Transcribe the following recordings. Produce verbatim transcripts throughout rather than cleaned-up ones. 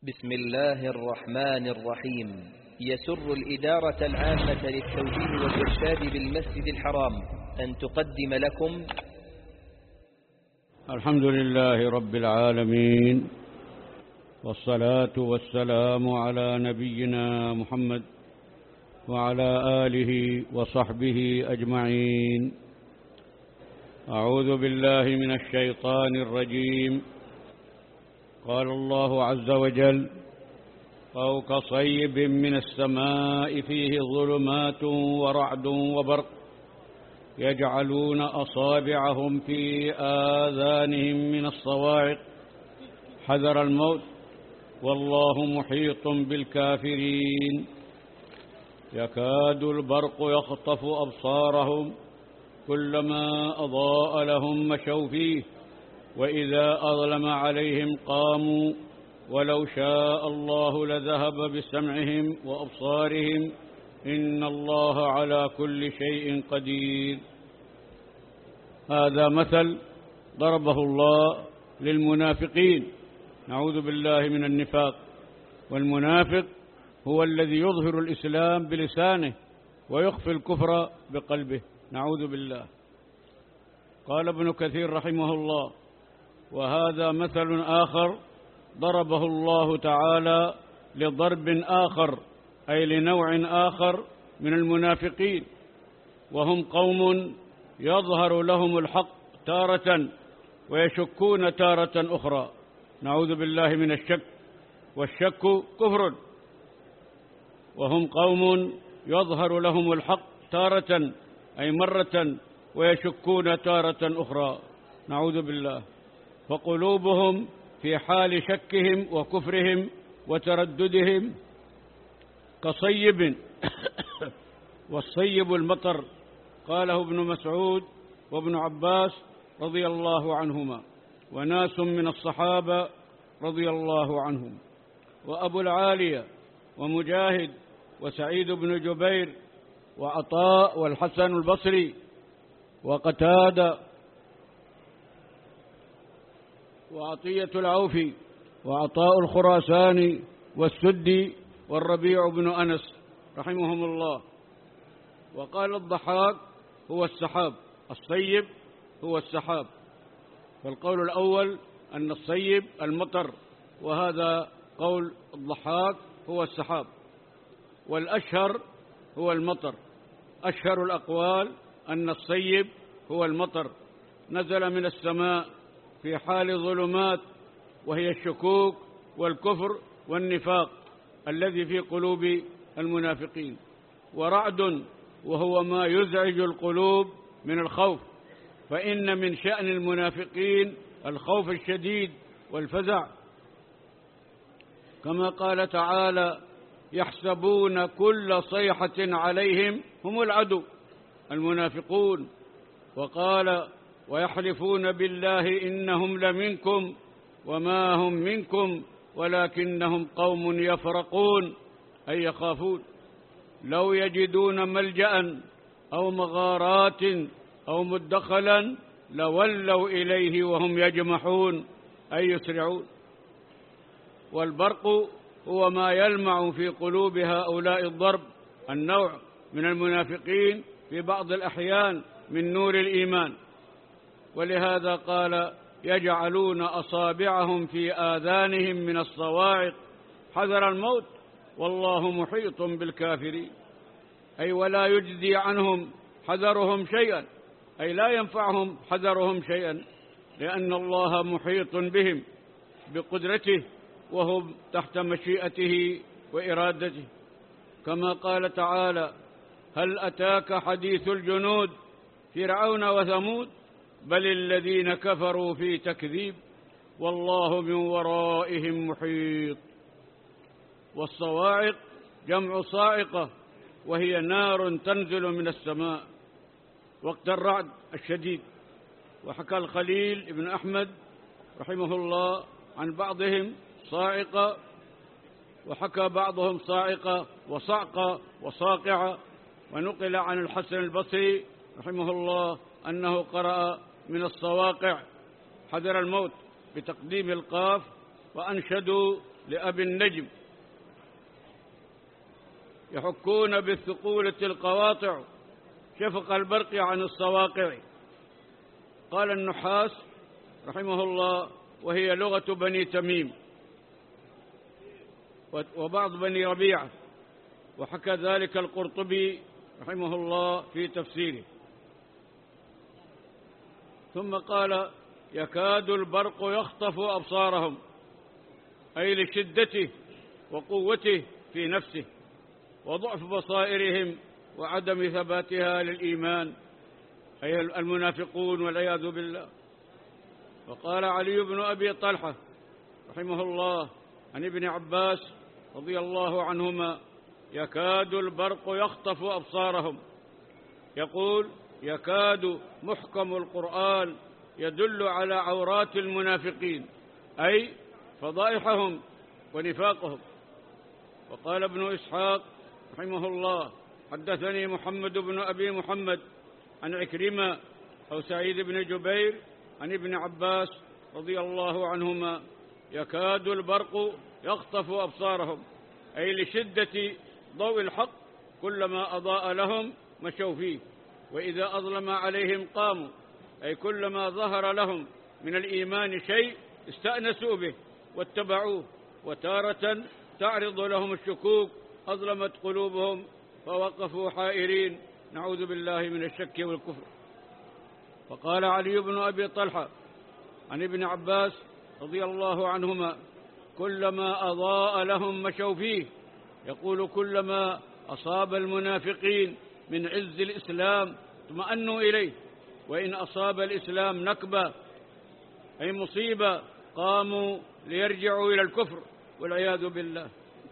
بسم الله الرحمن الرحيم. يسر الإدارة العامة للتوجيه والإرشاد بالمسجد الحرام أن تقدم لكم الحمد لله رب العالمين، والصلاة والسلام على نبينا محمد وعلى آله وصحبه أجمعين. أعوذ بالله من الشيطان الرجيم. قال الله عز وجل: أو كصيب من السماء فيه ظلمات ورعد وبرق يجعلون أصابعهم في آذانهم من الصواعق حذر الموت والله محيط بالكافرين. يكاد البرق يخطف أبصارهم كلما أضاء لهم مشوا فيه وإذا أظلم عليهم قاموا ولو شاء الله لذهب بسمعهم وأبصارهم إن الله على كل شيء قدير. هذا مثل ضربه الله للمنافقين، نعوذ بالله من النفاق. والمنافق هو الذي يظهر الإسلام بلسانه ويخفي الكفر بقلبه، نعوذ بالله. قال ابن كثير رحمه الله: وهذا مثل آخر ضربه الله تعالى لضرب آخر، أي لنوع آخر من المنافقين، وهم قوم يظهر لهم الحق تارة ويشكون تارة أخرى، نعوذ بالله من الشك، والشك كفر. وهم قوم يظهر لهم الحق تارة أي مرة ويشكون تارة أخرى، نعوذ بالله. فقلوبهم في حال شكهم وكفرهم وترددهم كصيب والصيب المطر، قاله ابن مسعود وابن عباس رضي الله عنهما وناس من الصحابة رضي الله عنهم، وأبو العالية ومجاهد وسعيد بن جبير وعطاء والحسن البصري وقتادة وعطية العوفي وعطاء الخراساني والسدي والربيع بن أنس رحمهم الله. وقال الضحاك: هو السحاب، الصيب هو السحاب. فالقول الأول أن الصيب المطر، وهذا قول الضحاك هو السحاب. والأشهر هو المطر، أشهر الأقوال أن الصيب هو المطر، نزل من السماء في حال ظلمات، وهي الشكوك والكفر والنفاق الذي في قلوب المنافقين. ورعد، وهو ما يزعج القلوب من الخوف، فإن من شأن المنافقين الخوف الشديد والفزع، كما قال تعالى: يحسبون كل صيحة عليهم هم العدو المنافقون. وقال: ويحلفون بالله إنهم لمنكم وما هم منكم ولكنهم قوم يفرقون، أي يخافون. لو يجدون ملجأ أو مغارات أو مدخلا لولوا إليه وهم يجمحون، أي يسرعون. والبرق هو ما يلمع في قلوب هؤلاء الضرب النوع من المنافقين في بعض الأحيان من نور الإيمان. ولهذا قال: يجعلون أصابعهم في آذانهم من الصواعق حذر الموت والله محيط بالكافرين، أي ولا يجزي عنهم حذرهم شيئا، أي لا ينفعهم حذرهم شيئا، لأن الله محيط بهم بقدرته وهم تحت مشيئته وإرادته، كما قال تعالى: هل أتاك حديث الجنود فرعون وثمود بل الذين كفروا في تكذيب والله من ورائهم محيط. والصواعق جمع صاعقة، وهي نار تنزل من السماء وقت الرعد الشديد. وحكى الخليل ابن أحمد رحمه الله عن بعضهم صاعقة، وحكى بعضهم صاعقة وصعقة وصاقعة. ونقل عن الحسن البصري رحمه الله أنه قرأ من الصواقع حذر الموت بتقديم القاف، وأنشدوا لأبي النجم يحكون بالثقولة القواطع شفق البرق عن الصواقع. قال النحاس رحمه الله: وهي لغة بني تميم وبعض بني ربيعة. وحكى ذلك القرطبي رحمه الله في تفسيره. ثم قال: يكاد البرق يخطف أبصارهم، أي لشدته وقوته في نفسه وضعف بصائرهم وعدم ثباتها للإيمان، أي المنافقون والعياذ بالله. وقال علي بن أبي طلحة رحمه الله عن ابن عباس رضي الله عنهما: يكاد البرق يخطف أبصارهم، يقول: يكاد محكم القرآن يدل على عورات المنافقين، أي فضائحهم ونفاقهم. وقال ابن إسحاق رحمه الله: حدثني محمد بن أبي محمد عن عكرمة أو سعيد بن جبير عن ابن عباس رضي الله عنهما: يكاد البرق يخطف أبصارهم، أي لشدة ضوء الحق، كلما أضاء لهم مشوا فيه، وإذا أظلم عليهم قاموا، أي كلما ظهر لهم من الإيمان شيء استأنسوا به واتبعوه. وتارة تعرض لهم الشكوك أظلمت قلوبهم فوقفوا حائرين، نعوذ بالله من الشك والكفر. فقال علي بن أبي طلحة عن ابن عباس رضي الله عنهما: كلما أضاء لهم مشوا فيه، يقول كلما أصاب المنافقين من عز الإسلام اطمأنوا إليه، وإن أصاب الإسلام نكبة أي مصيبة قاموا ليرجعوا إلى الكفر والعياذ بالله.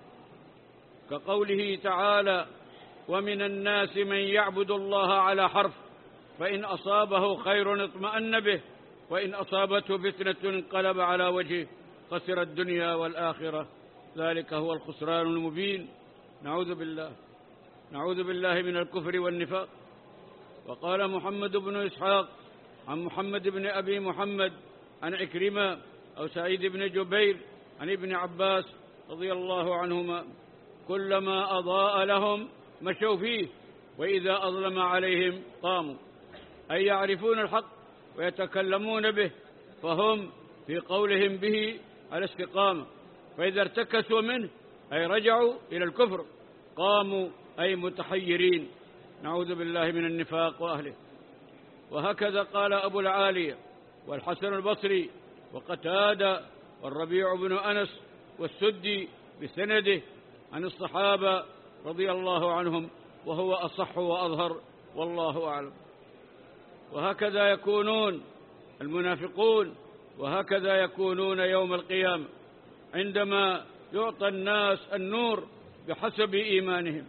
كقوله تعالى: ومن الناس من يعبد الله على حرف، فإن أصابه خير اطمأن به، وإن أصابته فتنة انقلب على وجهه خسر الدنيا والآخرة، ذلك هو الخسران المبين. نعوذ بالله نعوذ بالله من الكفر والنفاق. وقال محمد بن إسحاق عن محمد بن أبي محمد عن عكرمة أو سعيد بن جبير عن ابن عباس رضي الله عنهما: كلما أضاء لهم مشوا فيه، وإذا أظلم عليهم قاموا، أي يعرفون الحق ويتكلمون به، فهم في قولهم به على استقامة، فإذا ارتكسوا منه أي رجعوا إلى الكفر قاموا أي متحيرين، نعوذ بالله من النفاق وأهله. وهكذا قال أبو العالية والحسن البصري وقتادة والربيع بن أنس والسدي بسنده عن الصحابة رضي الله عنهم، وهو أصح وأظهر والله أعلم. وهكذا يكونون المنافقون، وهكذا يكونون يوم القيامة عندما يعطى الناس النور بحسب إيمانهم.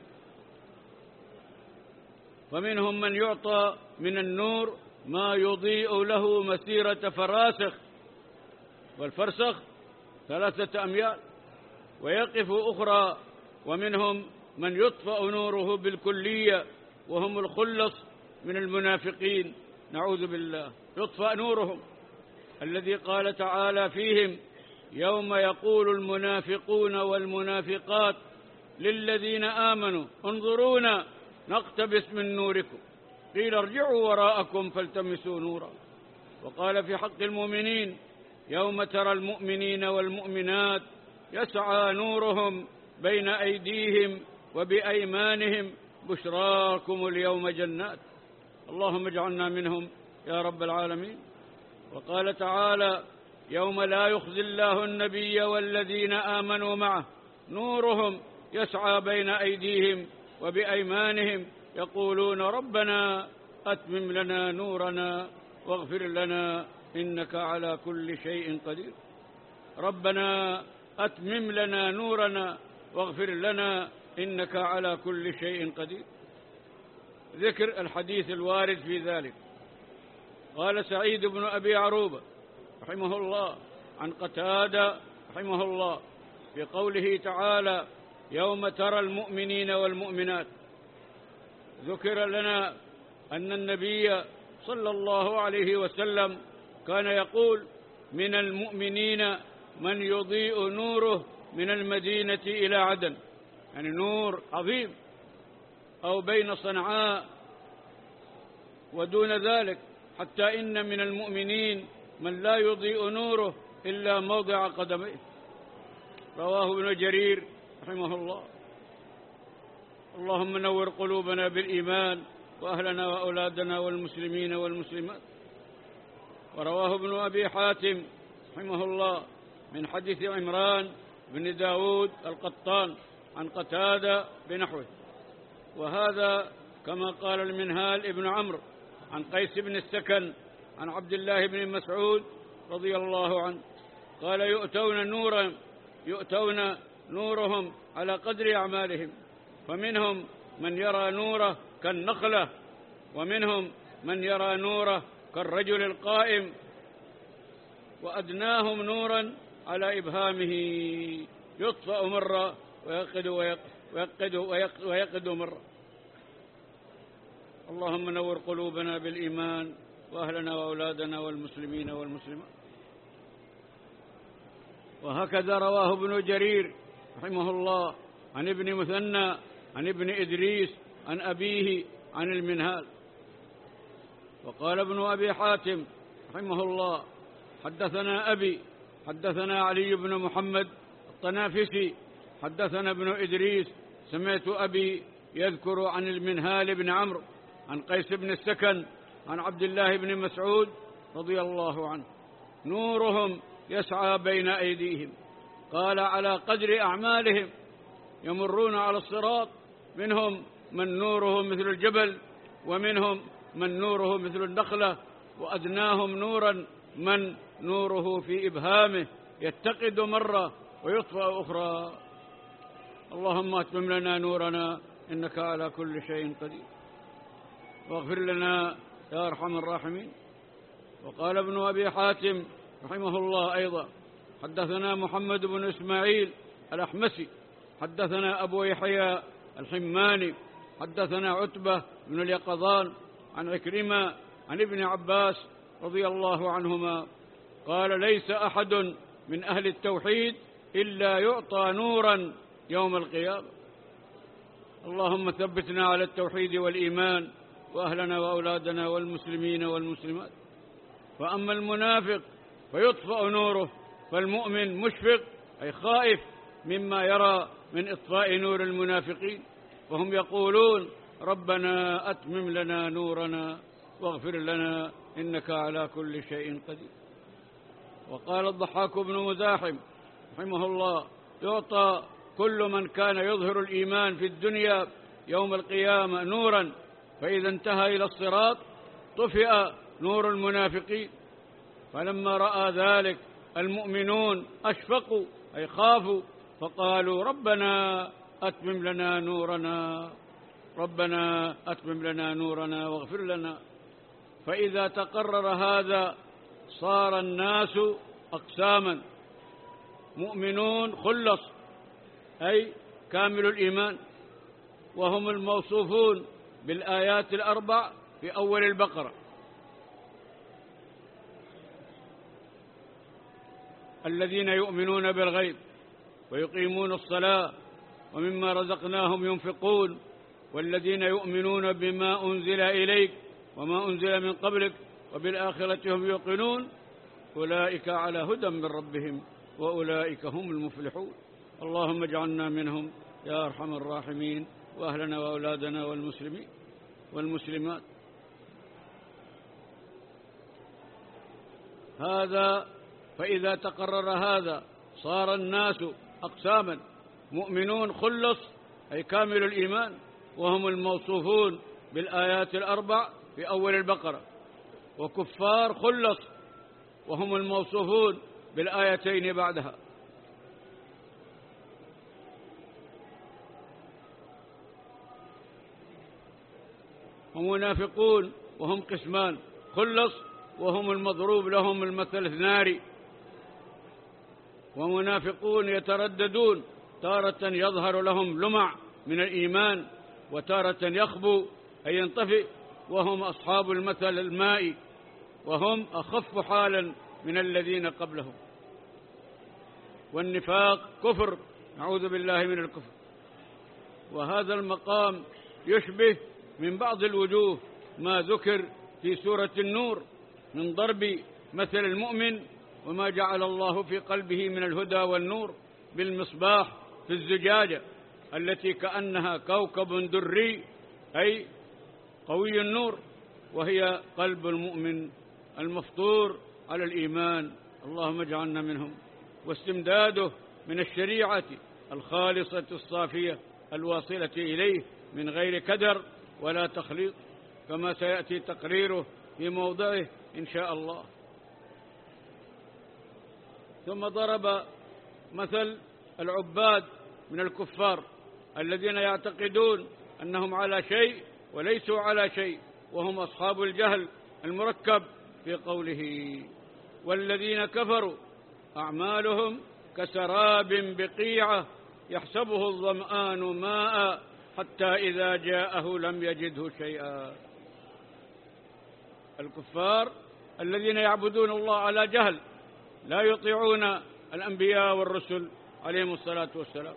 فمنهم من يعطى من النور ما يضيء له مسيرة فراسخ، والفرسخ ثلاثة أميال، ويقف أخرى. ومنهم من يطفأ نوره بالكلية، وهم الخلص من المنافقين، نعوذ بالله، يطفأ نورهم، الذي قال تعالى فيهم: يوم يقول المنافقون والمنافقات للذين آمنوا انظرونا نقتبس من نوركم قيل ارجعوا وراءكم فالتمسوا نورا. وقال في حق المؤمنين: يوم ترى المؤمنين والمؤمنات يسعى نورهم بين أيديهم وبأيمانهم بشراكم اليوم جنات. اللهم اجعلنا منهم يا رب العالمين. وقال تعالى: يوم لا يخزي الله النبي والذين آمنوا معه نورهم يسعى بين أيديهم وبأيمانهم يقولون ربنا أتمم لنا نورنا واغفر لنا إنك على كل شيء قدير. ربنا أتمم لنا نورنا واغفر لنا إنك على كل شيء قدير. ذكر الحديث الوارد في ذلك. قال سعيد بن أبي عروبة رحمه الله عن قتادة رحمه الله في قوله تعالى: يوم ترى المؤمنين والمؤمنات، ذكر لنا أن النبي صلى الله عليه وسلم كان يقول: من المؤمنين من يضيء نوره من المدينة إلى عدن، يعني نور عظيم، أو بين صنعاء ودون ذلك، حتى إن من المؤمنين من لا يضيء نوره إلا موضع قدميه. رواه ابن جرير رحمه الله. اللهم نور قلوبنا بالإيمان وأهلنا وأولادنا والمسلمين والمسلمات. ورواه ابن أبي حاتم رحمه الله من حديث عمران بن داود القطان عن قتادة بنحوه، وهذا كما قال المنهال ابن عمرو عن قيس بن السكن عن عبد الله بن مسعود رضي الله عنه قال: يؤتون نورا يؤتون نورهم على قدر أعمالهم، فمنهم من يرى نوره كالنخلة، ومنهم من يرى نوره كالرجل القائم، وأدناهم نورا على إبهامه يطفأ مرة ويقد ويقد ويقد مرة. اللهم نور قلوبنا بالإيمان وأهلنا وأولادنا والمسلمين والمسلمات. وهكذا رواه ابن جرير رحمه الله عن ابن مثنى عن ابن إدريس عن أبيه عن المنهال. وقال ابن أبي حاتم رحمه الله: حدثنا أبي حدثنا علي بن محمد الطنافسي حدثنا ابن إدريس سمعت أبي يذكر عن المنهال بن عمرو عن قيس بن السكن عن عبد الله بن مسعود رضي الله عنه: نورهم يسعى بين أيديهم، قال: على قدر أعمالهم، يمرون على الصراط، منهم من نوره مثل الجبل، ومنهم من نوره مثل النخلة، وأدناهم نورا من نوره في إبهامه يتقد مرة ويطفأ أخرى. اللهم أتمم لنا نورنا إنك على كل شيء قدير، واغفر لنا يا أرحم الراحمين. وقال ابن أبي حاتم رحمه الله أيضا: حدثنا محمد بن إسماعيل الأحمسي حدثنا أبو يحيى الحماني حدثنا عتبة بن اليقظان عن عكرمة عن ابن عباس رضي الله عنهما قال: ليس أحد من أهل التوحيد إلا يعطى نورا يوم القيامة. اللهم ثبتنا على التوحيد والإيمان وأهلنا وأولادنا والمسلمين والمسلمات. فأما المنافق فيطفأ نوره، فالمؤمن مشفق أي خائف مما يرى من إطفاء نور المنافقين، وهم يقولون: ربنا أتمم لنا نورنا واغفر لنا إنك على كل شيء قدير. وقال الضحاك بن مزاحم رحمه الله: يعطى كل من كان يظهر الإيمان في الدنيا يوم القيامة نورا، فإذا انتهى إلى الصراط طفئ نور المنافقين. فلما رأى ذلك المؤمنون أشفقوا أي خافوا، فقالوا: ربنا أتمم لنا نورنا ربنا أتمم لنا نورنا واغفر لنا. فإذا تقرر هذا صار الناس أقساما: مؤمنون خلص أي كامل الإيمان، وهم الموصوفون بالآيات الأربع في أول البقرة: الذين يؤمنون بالغيب ويقيمون الصلاة ومما رزقناهم ينفقون، والذين يؤمنون بما أنزل إليك وما أنزل من قبلك وبالآخرة هم يوقنون، أولئك على هدى من ربهم وأولئك هم المفلحون. اللهم اجعلنا منهم يا أرحم الراحمين، وأهلنا وأولادنا والمسلمين والمسلمات. هذا فإذا تقرر هذا صار الناس أقساما: مؤمنون خلص أي كامل الإيمان، وهم الموصوفون بالآيات الأربع في أول البقرة، وكفار خلص وهم الموصوفون بالآيتين بعدها. ومنافقون وهم قسمان: خلص وهم المضروب لهم المثل الناري. ومنافقون يترددون، تارة يظهر لهم لمع من الإيمان وتارة يخبو أي ينطفئ، وهم أصحاب المثل المائي، وهم أخف حالا من الذين قبلهم. والنفاق كفر، نعوذ بالله من الكفر. وهذا المقام يشبه من بعض الوجوه ما ذكر في سورة النور من ضرب مثل المؤمن وما جعل الله في قلبه من الهدى والنور بالمصباح في الزجاجة التي كأنها كوكب دري، أي قوي النور، وهي قلب المؤمن المفطور على الإيمان، اللهم اجعلنا منهم. واستمداده من الشريعة الخالصة الصافية الواصلة إليه من غير كدر ولا تخليط، كما سيأتي تقريره في موضعه إن شاء الله. ثم ضرب مثل العباد من الكفار الذين يعتقدون أنهم على شيء وليسوا على شيء، وهم أصحاب الجهل المركب في قوله: والذين كفروا أعمالهم كسراب بقيعة يحسبه الظمآن ماء حتى إذا جاءه لم يجده شيئا. الكفار الذين يعبدون الله على جهل لا يطيعون الأنبياء والرسل عليهم الصلاة والسلام.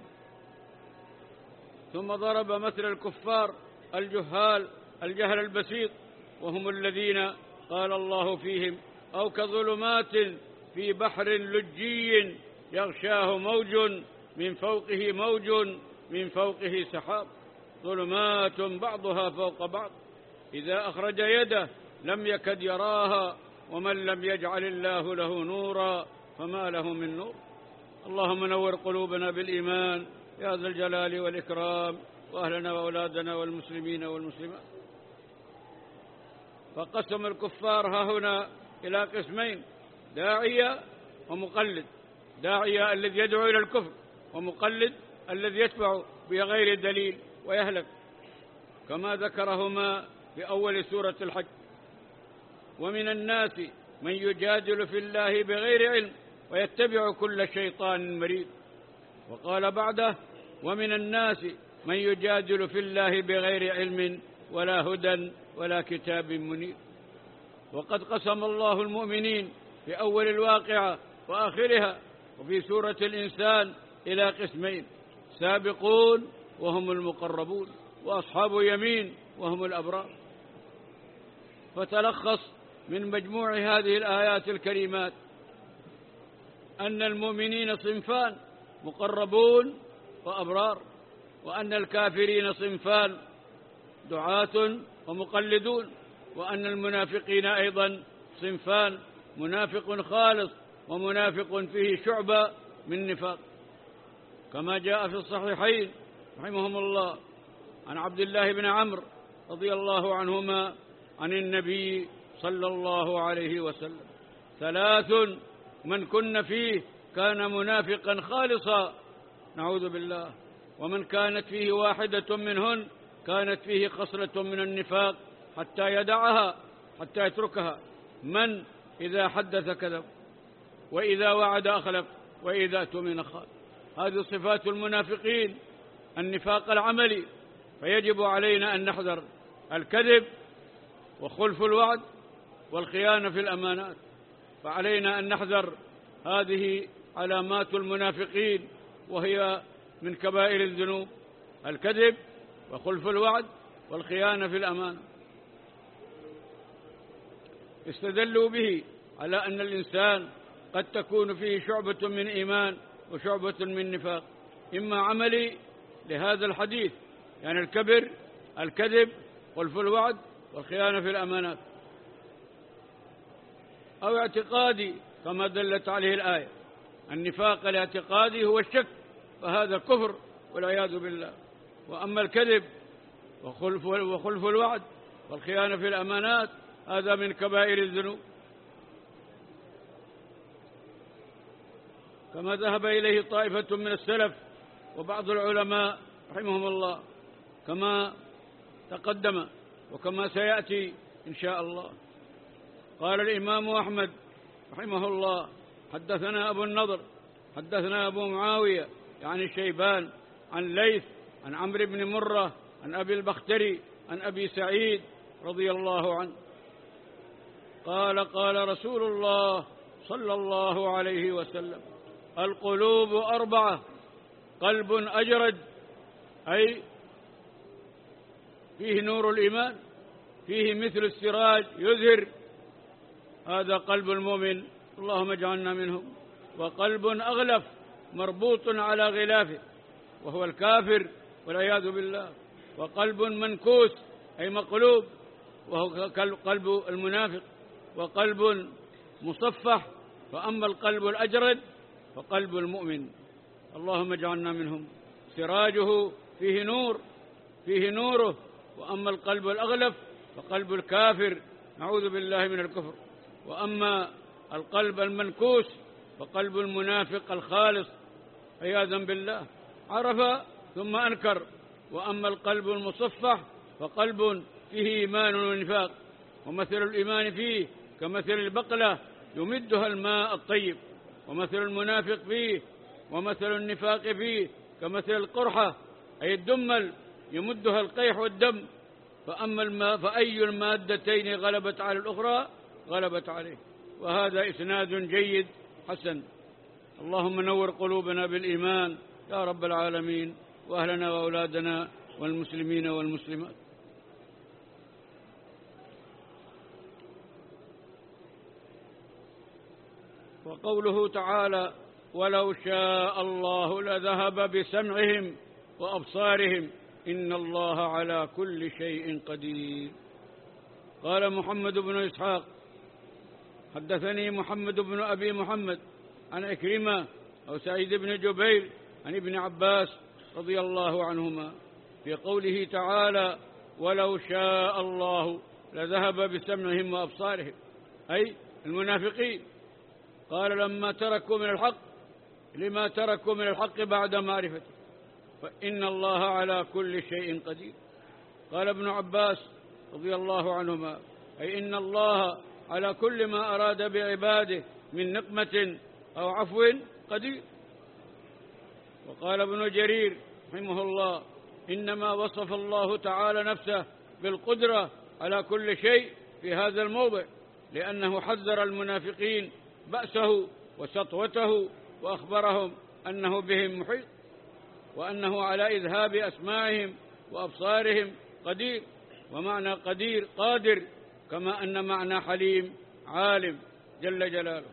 ثم ضرب مثل الكفار الجهال الجهل البسيط، وهم الذين قال الله فيهم: أو كظلمات في بحر لجي يغشاه موج من فوقه موج من فوقه سحاب ظلمات بعضها فوق بعض إذا أخرج يده لم يكد يراها ومن لم يجعل الله له نورا فما له من نور. اللهم نور قلوبنا بالإيمان يا ذا الجلال والإكرام، وأهلنا وأولادنا والمسلمين والمسلمات. فقسم الكفار ها هنا إلى قسمين: داعية ومقلد. داعية الذي يدعو إلى الكفر، ومقلد الذي يتبع بغير دليل ويهلك، كما ذكرهما في أول سورة الحج: ومن الناس من يجادل في الله بغير علم ويتبع كل شيطان مريد. وقال بعده: ومن الناس من يجادل في الله بغير علم ولا هدى ولا كتاب منير. وقد قسم الله المؤمنين في أول الواقعة وآخرها وفي سورة الإنسان إلى قسمين: سابقون وهم المقربون، وأصحاب يمين وهم الأبرار. فتلخص من مجموع هذه الآيات الكريمات أن المؤمنين صنفان: مقربون وأبرار، وأن الكافرين صنفان: دعاة ومقلدون، وأن المنافقين أيضا صنفان: منافق خالص ومنافق فيه شعبة من نفاق، كما جاء في الصحيحين رحمهم الله عن عبد الله بن عمرو رضي الله عنهما عن النبي صلى الله عليه وسلم: ثلاث من كن فيه كان منافقا خالصا، نعوذ بالله، ومن كانت فيه واحدة منهن كانت فيه خصلة من النفاق حتى يدعها حتى يتركها: من إذا حدث كذب، وإذا وعد أخلف، وإذا اؤتمن خان. هذه صفات المنافقين، النفاق العملي. فيجب علينا أن نحذر الكذب وخلف الوعد والخيانة في الأمانات، فعلينا أن نحذر هذه علامات المنافقين، وهي من كبائر الذنوب: الكذب وخلف الوعد والخيانة في الأمانة. استدلوا به على أن الإنسان قد تكون فيه شعبة من إيمان وشعبة من نفاق، إما عملي لهذا الحديث، يعني الكبر الكذب خلف الوعد والخيانة في الأمانات، أو اعتقادي كما دلت عليه الآية. النفاق الاعتقادي هو الشك، فهذا كفر والعياذ بالله. وأما الكذب وخلف وخلف الوعد والخيانة في الأمانات هذا من كبائر الذنوب، كما ذهب إليه طائفة من السلف وبعض العلماء رحمهم الله، كما تقدم وكما سيأتي إن شاء الله. قال الإمام أحمد رحمه الله: حدثنا أبو النضر حدثنا أبو معاوية يعني شيبان عن ليث عن عمرو بن مرة عن أبي البختري عن أبي سعيد رضي الله عنه قال: قال رسول الله صلى الله عليه وسلم: القلوب أربعة: قلب أجرد، أي فيه نور الإيمان، فيه مثل السراج يزهر، هذا قلب المؤمن، اللهم اجعلنا منهم. وقلب أغلف مربوط على غلافه، وهو الكافر والعياذ بالله. وقلب منكوس، أي مقلوب، وهو قلب المنافق. وقلب مصفح، فأما القلب الأجرد فقلب المؤمن، اللهم اجعلنا منهم. سراجه فيه نور، فيه نوره. وأما القلب الأغلف فقلب الكافر، نعوذ بالله من الكفر. وأما القلب المنكوس فقلب المنافق الخالص، عياذا بالله، عرف ثم أنكر. وأما القلب المصفح فقلب فيه إيمان ونفاق، ومثل الإيمان فيه كمثل البقلة يمدها الماء الطيب، ومثل المنافق فيه ومثل النفاق فيه كمثل القرحة، أي الدمل يمدها القيح والدم. فأما الماء فأي المادتين غلبت على الأخرى غلبت عليه. وهذا إسناد جيد حسن. اللهم نور قلوبنا بالإيمان يا رب العالمين، وأهلنا وأولادنا والمسلمين والمسلمات. وقوله تعالى: ولو شاء الله لذهب بسمعهم وأبصارهم إن الله على كل شيء قدير. قال محمد بن إسحاق: حدثني محمد بن أبي محمد عن عكرمة أو سعيد بن جبير عن ابن عباس رضي الله عنهما في قوله تعالى: ولو شاء الله لذهب بسمعهم وأبصارهم، أي المنافقين. قال: لما تركوا من الحق، لما تركوا من الحق بعد معرفته، فإن الله على كل شيء قدير. قال ابن عباس رضي الله عنهما: أي إن الله على كل ما أراد بعباده من نقمة أو عفو قدير. وقال ابن جرير رحمه الله: إنما وصف الله تعالى نفسه بالقدرة على كل شيء في هذا الموضع، لأنه حذر المنافقين بأسه وسطوته، وأخبرهم أنه بهم محيط، وأنه على إذهاب أسماعهم وأبصارهم قدير. ومعنى قدير قادر، كما أن معنى حليم عالم جل جلاله.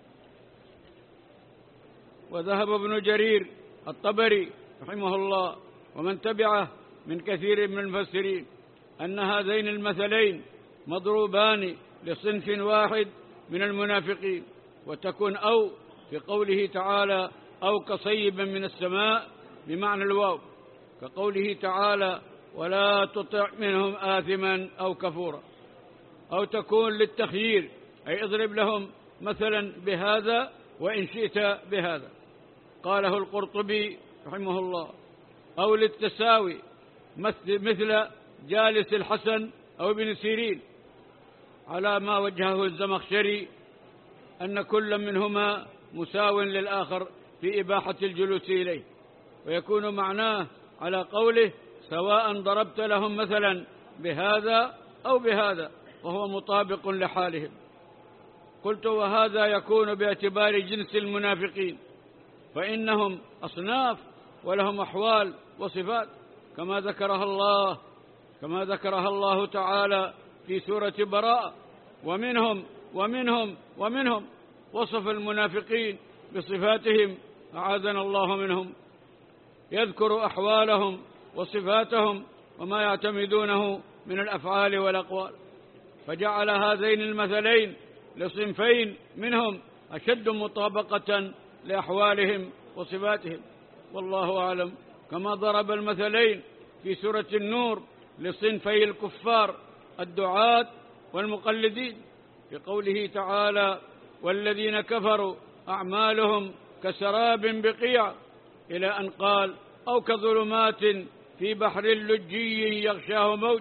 وذهب ابن جرير الطبري رحمه الله ومن تبعه من كثير من المفسرين أن هذين المثلين مضروبان لصنف واحد من المنافقين، وتكون أو في قوله تعالى: أو كصيب من السماء بمعنى الواو، كقوله تعالى: ولا تطع منهم آثما أو كفورا. أو تكون للتخيير، أي اضرب لهم مثلا بهذا وإن شئت بهذا، قاله القرطبي رحمه الله. أو للتساوي، مثل جالس الحسن أو ابن سيرين، على ما وجهه الزمخشري أن كل منهما مساو للآخر في إباحة الجلوس إليه. ويكون معناه على قوله: سواء ضربت لهم مثلا بهذا أو بهذا، وهو مطابق لحالهم. قلت: وهذا يكون باعتبار جنس المنافقين، فإنهم أصناف ولهم أحوال وصفات، كما ذكرها الله كما ذكرها الله تعالى في سورة براءة: ومنهم ومنهم ومنهم، وصف المنافقين بصفاتهم أعاذنا الله منهم، يذكر أحوالهم وصفاتهم وما يعتمدونه من الأفعال والأقوال، فجعل هذين المثلين لصنفين منهم أشد مطابقة لأحوالهم وصفاتهم، والله أعلم. كما ضرب المثلين في سورة النور لصنفي الكفار الدعاة والمقلدين في قوله تعالى: والذين كفروا أعمالهم كسراب بقيع، إلى أن قال: أو كظلمات في بحر لجي يغشاه موج.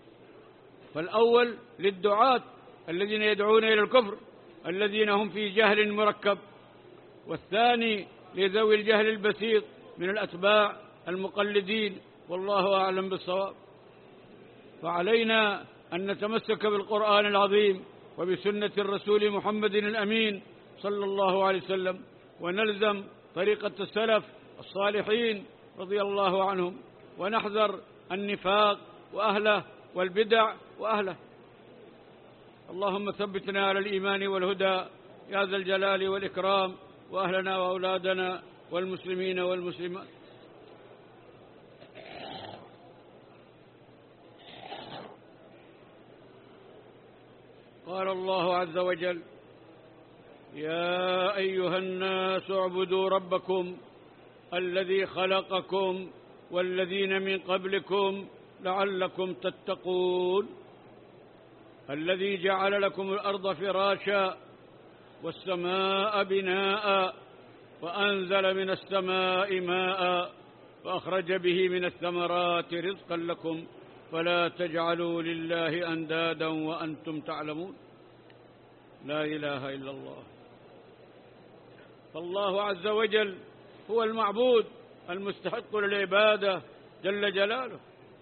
فالأول للدعاة الذين يدعون إلى الكفر، الذين هم في جهل مركب، والثاني لذوي الجهل البسيط من الأتباع المقلدين، والله أعلم بالصواب. فعلينا أن نتمسك بالقرآن العظيم وبسنة الرسول محمد الأمين صلى الله عليه وسلم، ونلزم طريقة السلف الصالحين رضي الله عنهم، ونحذر النفاق وأهله والبدع وأهله. اللهم ثبتنا على الإيمان والهدى يا ذا الجلال والإكرام، وأهلنا وأولادنا والمسلمين والمسلمات. قال الله عز وجل: يا أيها الناس اعبدوا ربكم الذي خلقكم والذين من قبلكم لعلكم تتقون، الذي جعل لكم الأرض فراشا والسماء بناء وأنزل من السماء ماء فأخرج به من الثمرات رزقا لكم فلا تجعلوا لله أندادا وأنتم تعلمون. لا إله إلا الله. فالله عز وجل هو المعبود المستحق للعبادة جل جلاله.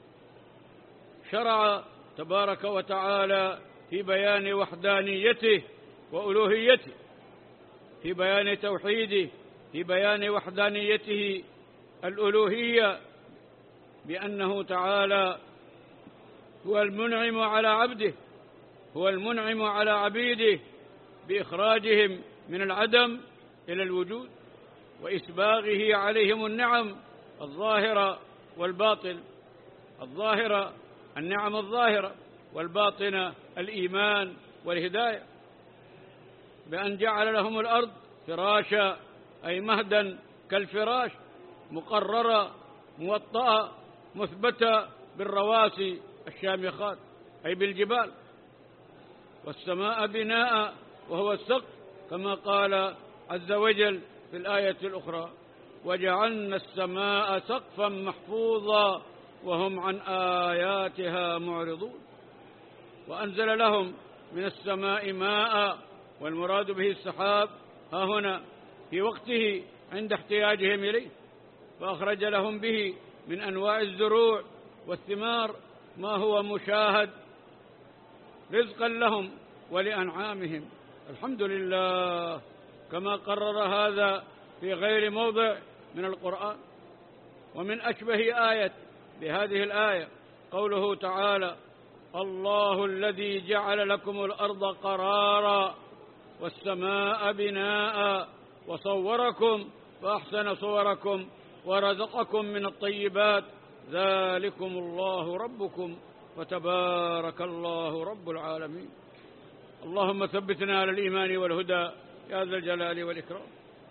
شرع تبارك وتعالى في بيان وحدانيته وألوهيته، في بيان توحيده، في بيان وحدانيته الألوهية، بأنه تعالى هو المنعم على عبده، هو المنعم على عبيده بإخراجهم من العدم إلى الوجود، وإسباغه عليهم النعم الظاهرة والباطن. الظاهرة النعم الظاهرة، والباطنة الإيمان والهداية، بأن جعل لهم الأرض فراشا أي مهدا كالفراش، مقررة موطأة مثبتة بالرواسي الشامخات أي بالجبال، والسماء بناء وهو السقف، كما قال عز وجل في الآية الأخرى: وجعلنا السماء سقفا محفوظا وهم عن آياتها معرضون. وأنزل لهم من السماء ماء، والمراد به السحاب ها هنا في وقته عند احتياجهم إليه، فأخرج لهم به من أنواع الزروع والثمار ما هو مشاهد رزقا لهم ولأنعامهم. الحمد لله، كما قرر هذا في غير موضع من القرآن. ومن أشبه آية بهذه الآية قوله تعالى: الله الذي جعل لكم الأرض قرارا والسماء بناء وصوركم فأحسن صوركم ورزقكم من الطيبات ذلكم الله ربكم وتبارك الله رب العالمين. اللهم ثبتنا على الإيمان والهدى يا ذا الجلال والإكرام.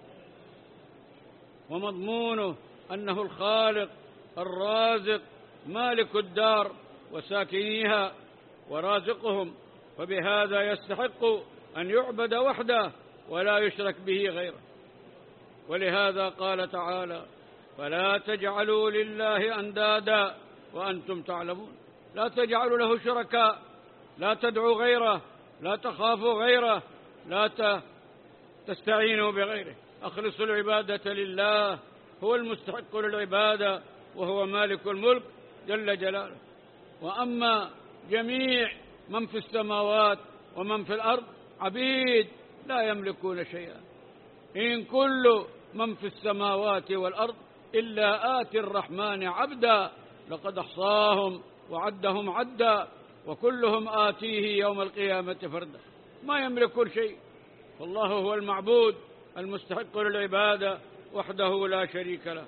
ومضمونه أنه الخالق الرازق مالك الدار وساكنيها ورازقهم، فبهذا يستحق أن يعبد وحده ولا يشرك به غيره. ولهذا قال تعالى: فلا تجعلوا لله أندادا وأنتم تعلمون. لا تجعلوا له شركاء، لا تدعوا غيره، لا تخافوا غيره، لا تستعينوا بغيره. أخلصوا العبادة لله، هو المستحق للعبادة وهو مالك الملك جل جلاله. وأما جميع من في السماوات ومن في الأرض عبيد لا يملكون شيئا. إن كل من في السماوات والأرض إلا آتي الرحمن عبدا لقد أحصاهم وعدهم عدا وكلهم آتيه يوم القيامة فردا. ما يملكون شيء، فالله هو المعبود المستحق للعبادة وحده لا شريك له.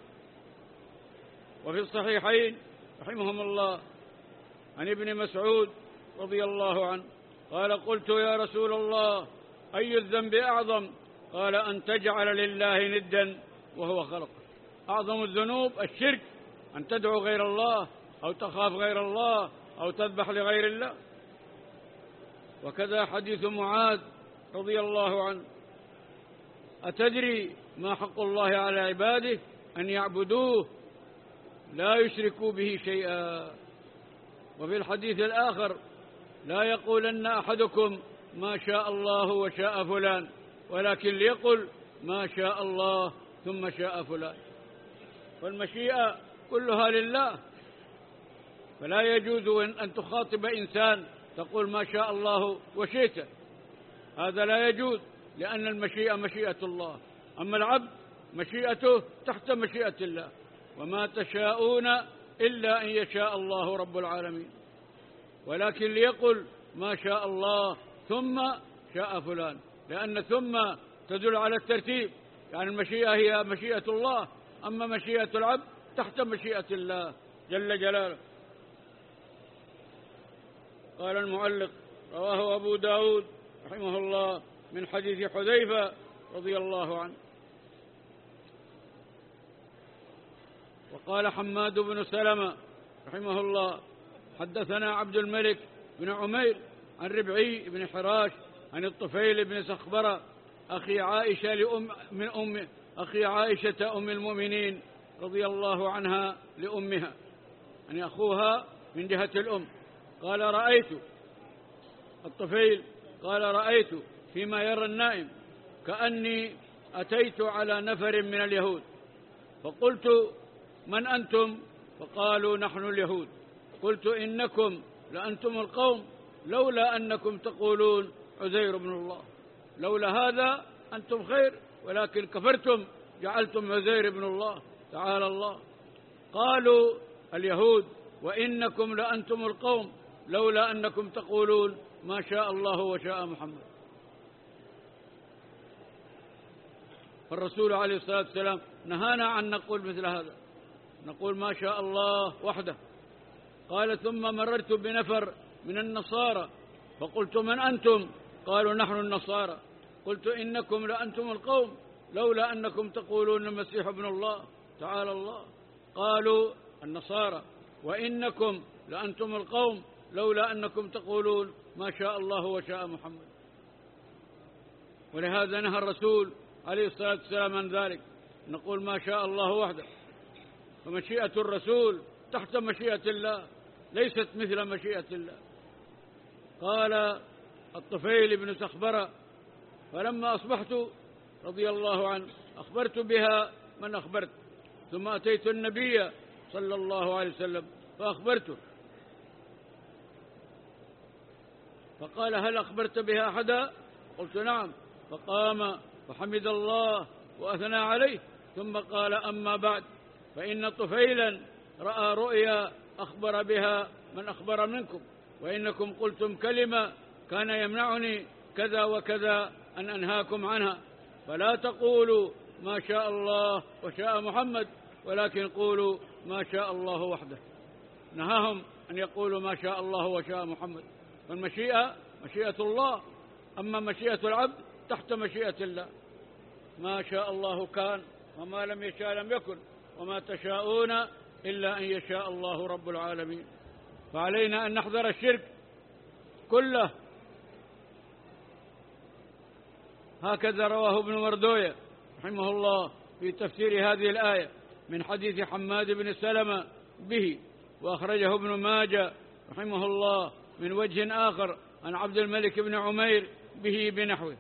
وفي الصحيحين رحمهم الله عن ابن مسعود رضي الله عنه قال: قلت يا رسول الله أي الذنب أعظم؟ قال: أن تجعل لله ندا وهو خلقك. أعظم الذنوب الشرك، أن تدعو غير الله أو تخاف غير الله أو تذبح لغير الله. وكذا حديث معاذ رضي الله عنه: أتدري ما حق الله على عباده؟ أن يعبدوه لا يشركوا به شيئا. وفي الحديث الآخر: لا يقولن أحدكم ما شاء الله وشاء فلان، ولكن ليقل ما شاء الله ثم شاء فلان. والمشيئة كلها لله، فلا يجوز أن تخاطب إنسان تقول ما شاء الله وشئت، هذا لا يجوز، لأن المشيئة مشيئة الله، أما العبد مشيئته تحت مشيئة الله، وما تشاءون إلا أن يشاء الله رب العالمين. ولكن ليقل ما شاء الله ثم شاء فلان، لأن ثم تدل على الترتيب، يعني المشيئة هي مشيئة الله، أما مشيئة العبد تحت مشيئة الله جل جلاله. قال المعلق: رواه أبو داود رحمه الله من حديث حذيفة رضي الله عنه. وقال حماد بن سلمة رحمه الله: حدثنا عبد الملك بن عمير عن ربعي بن حراش عن الطفيل بن سخبرة أخي عائشة لأم من أم أخي عائشة أم المؤمنين رضي الله عنها لأمها، يعني أخوها من جهة الأم. قال: رأيت الطفيل قال رأيت فيما يرى النائم كأني أتيت على نفر من اليهود، فقلت: من أنتم؟ فقالوا: نحن اليهود. قلت: إنكم لأنتم القوم، لولا أنكم تقولون عزير بن الله، لولا هذا أنتم خير، ولكن كفرتم جعلتم عزير بن الله، تعالى الله. قالوا اليهود: وإنكم لأنتم القوم، لولا أنكم تقولون ما شاء الله وشاء محمد. فالرسول عليه الصلاة والسلام نهانا عن نقول مثل هذا، نقول ما شاء الله وحده. قال: ثم مررت بنفر من النصارى فقلت: من أنتم؟ قالوا: نحن النصارى. قلت: إنكم لأنتم القوم، لولا أنكم تقولون المسيح ابن الله، تعالى الله. قالوا النصارى: وإنكم لأنتم القوم، لولا أنكم تقولون ما شاء الله وشاء محمد. ولهذا نهى الرسول عليه الصلاة والسلام عن ذلك، نقول ما شاء الله وحده. فمشيئة الرسول تحت مشيئة الله، ليست مثل مشيئة الله. قال الطفيل بن سخبرة: فلما أصبحت رضي الله عنه أخبرت بها من أخبرت، ثم أتيت النبي صلى الله عليه وسلم فأخبرته، فقال: هل أخبرت بها أحدا؟ قلت: نعم. فقام فحمد الله وأثنى عليه، ثم قال: أما بعد، فإن طفيلا رأى رؤيا أخبر بها من أخبر منكم، وإنكم قلتم كلمة كان يمنعني كذا وكذا أن أنهاكم عنها، فلا تقولوا ما شاء الله وشاء محمد، ولكن قولوا ما شاء الله وحده. نهاهم أن يقولوا ما شاء الله وشاء محمد. فالمشيئة مشيئة الله، أما مشيئة العبد تحت مشيئة الله. ما شاء الله كان، وما لم يشاء لم يكن، وما تشاءون إلا أن يشاء الله رب العالمين. فعلينا أن نحذر الشرك كله. هكذا رواه ابن مردوية رحمه الله في تفسير هذه الآية من حديث حماد بن سلمة به، وأخرجه ابن ماجه رحمه الله من وجه آخر عن عبد الملك بن عمير به بنحوه.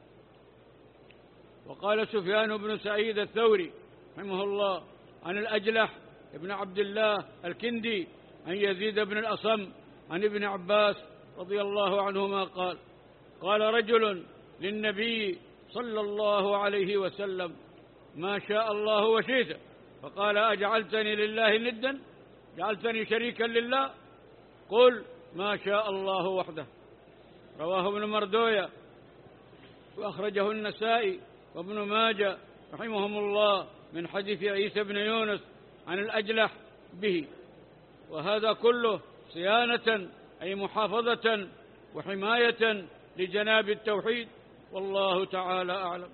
وقال سفيان بن سعيد الثوري رحمه الله عن الأجلح ابن عبد الله الكندي عن يزيد بن الأصم عن ابن عباس رضي الله عنهما قال: قال رجل للنبي صلى الله عليه وسلم: ما شاء الله وشئت. فقال: أجعلتني لله ندا؟ جعلتني شريكا لله؟ قل ما شاء الله وحده. رواه ابن مردوية وأخرجه النسائي وابن ماجه رحمهم الله من حديث عيسى بن يونس عن الأجلح به. وهذا كله صيانة أي محافظة وحماية لجناب التوحيد، والله تعالى أعلم.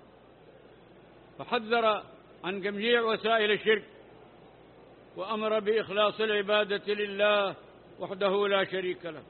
فحذر عن جميع وسائل الشرك، وأمر بإخلاص العبادة لله وحده لا شريك له.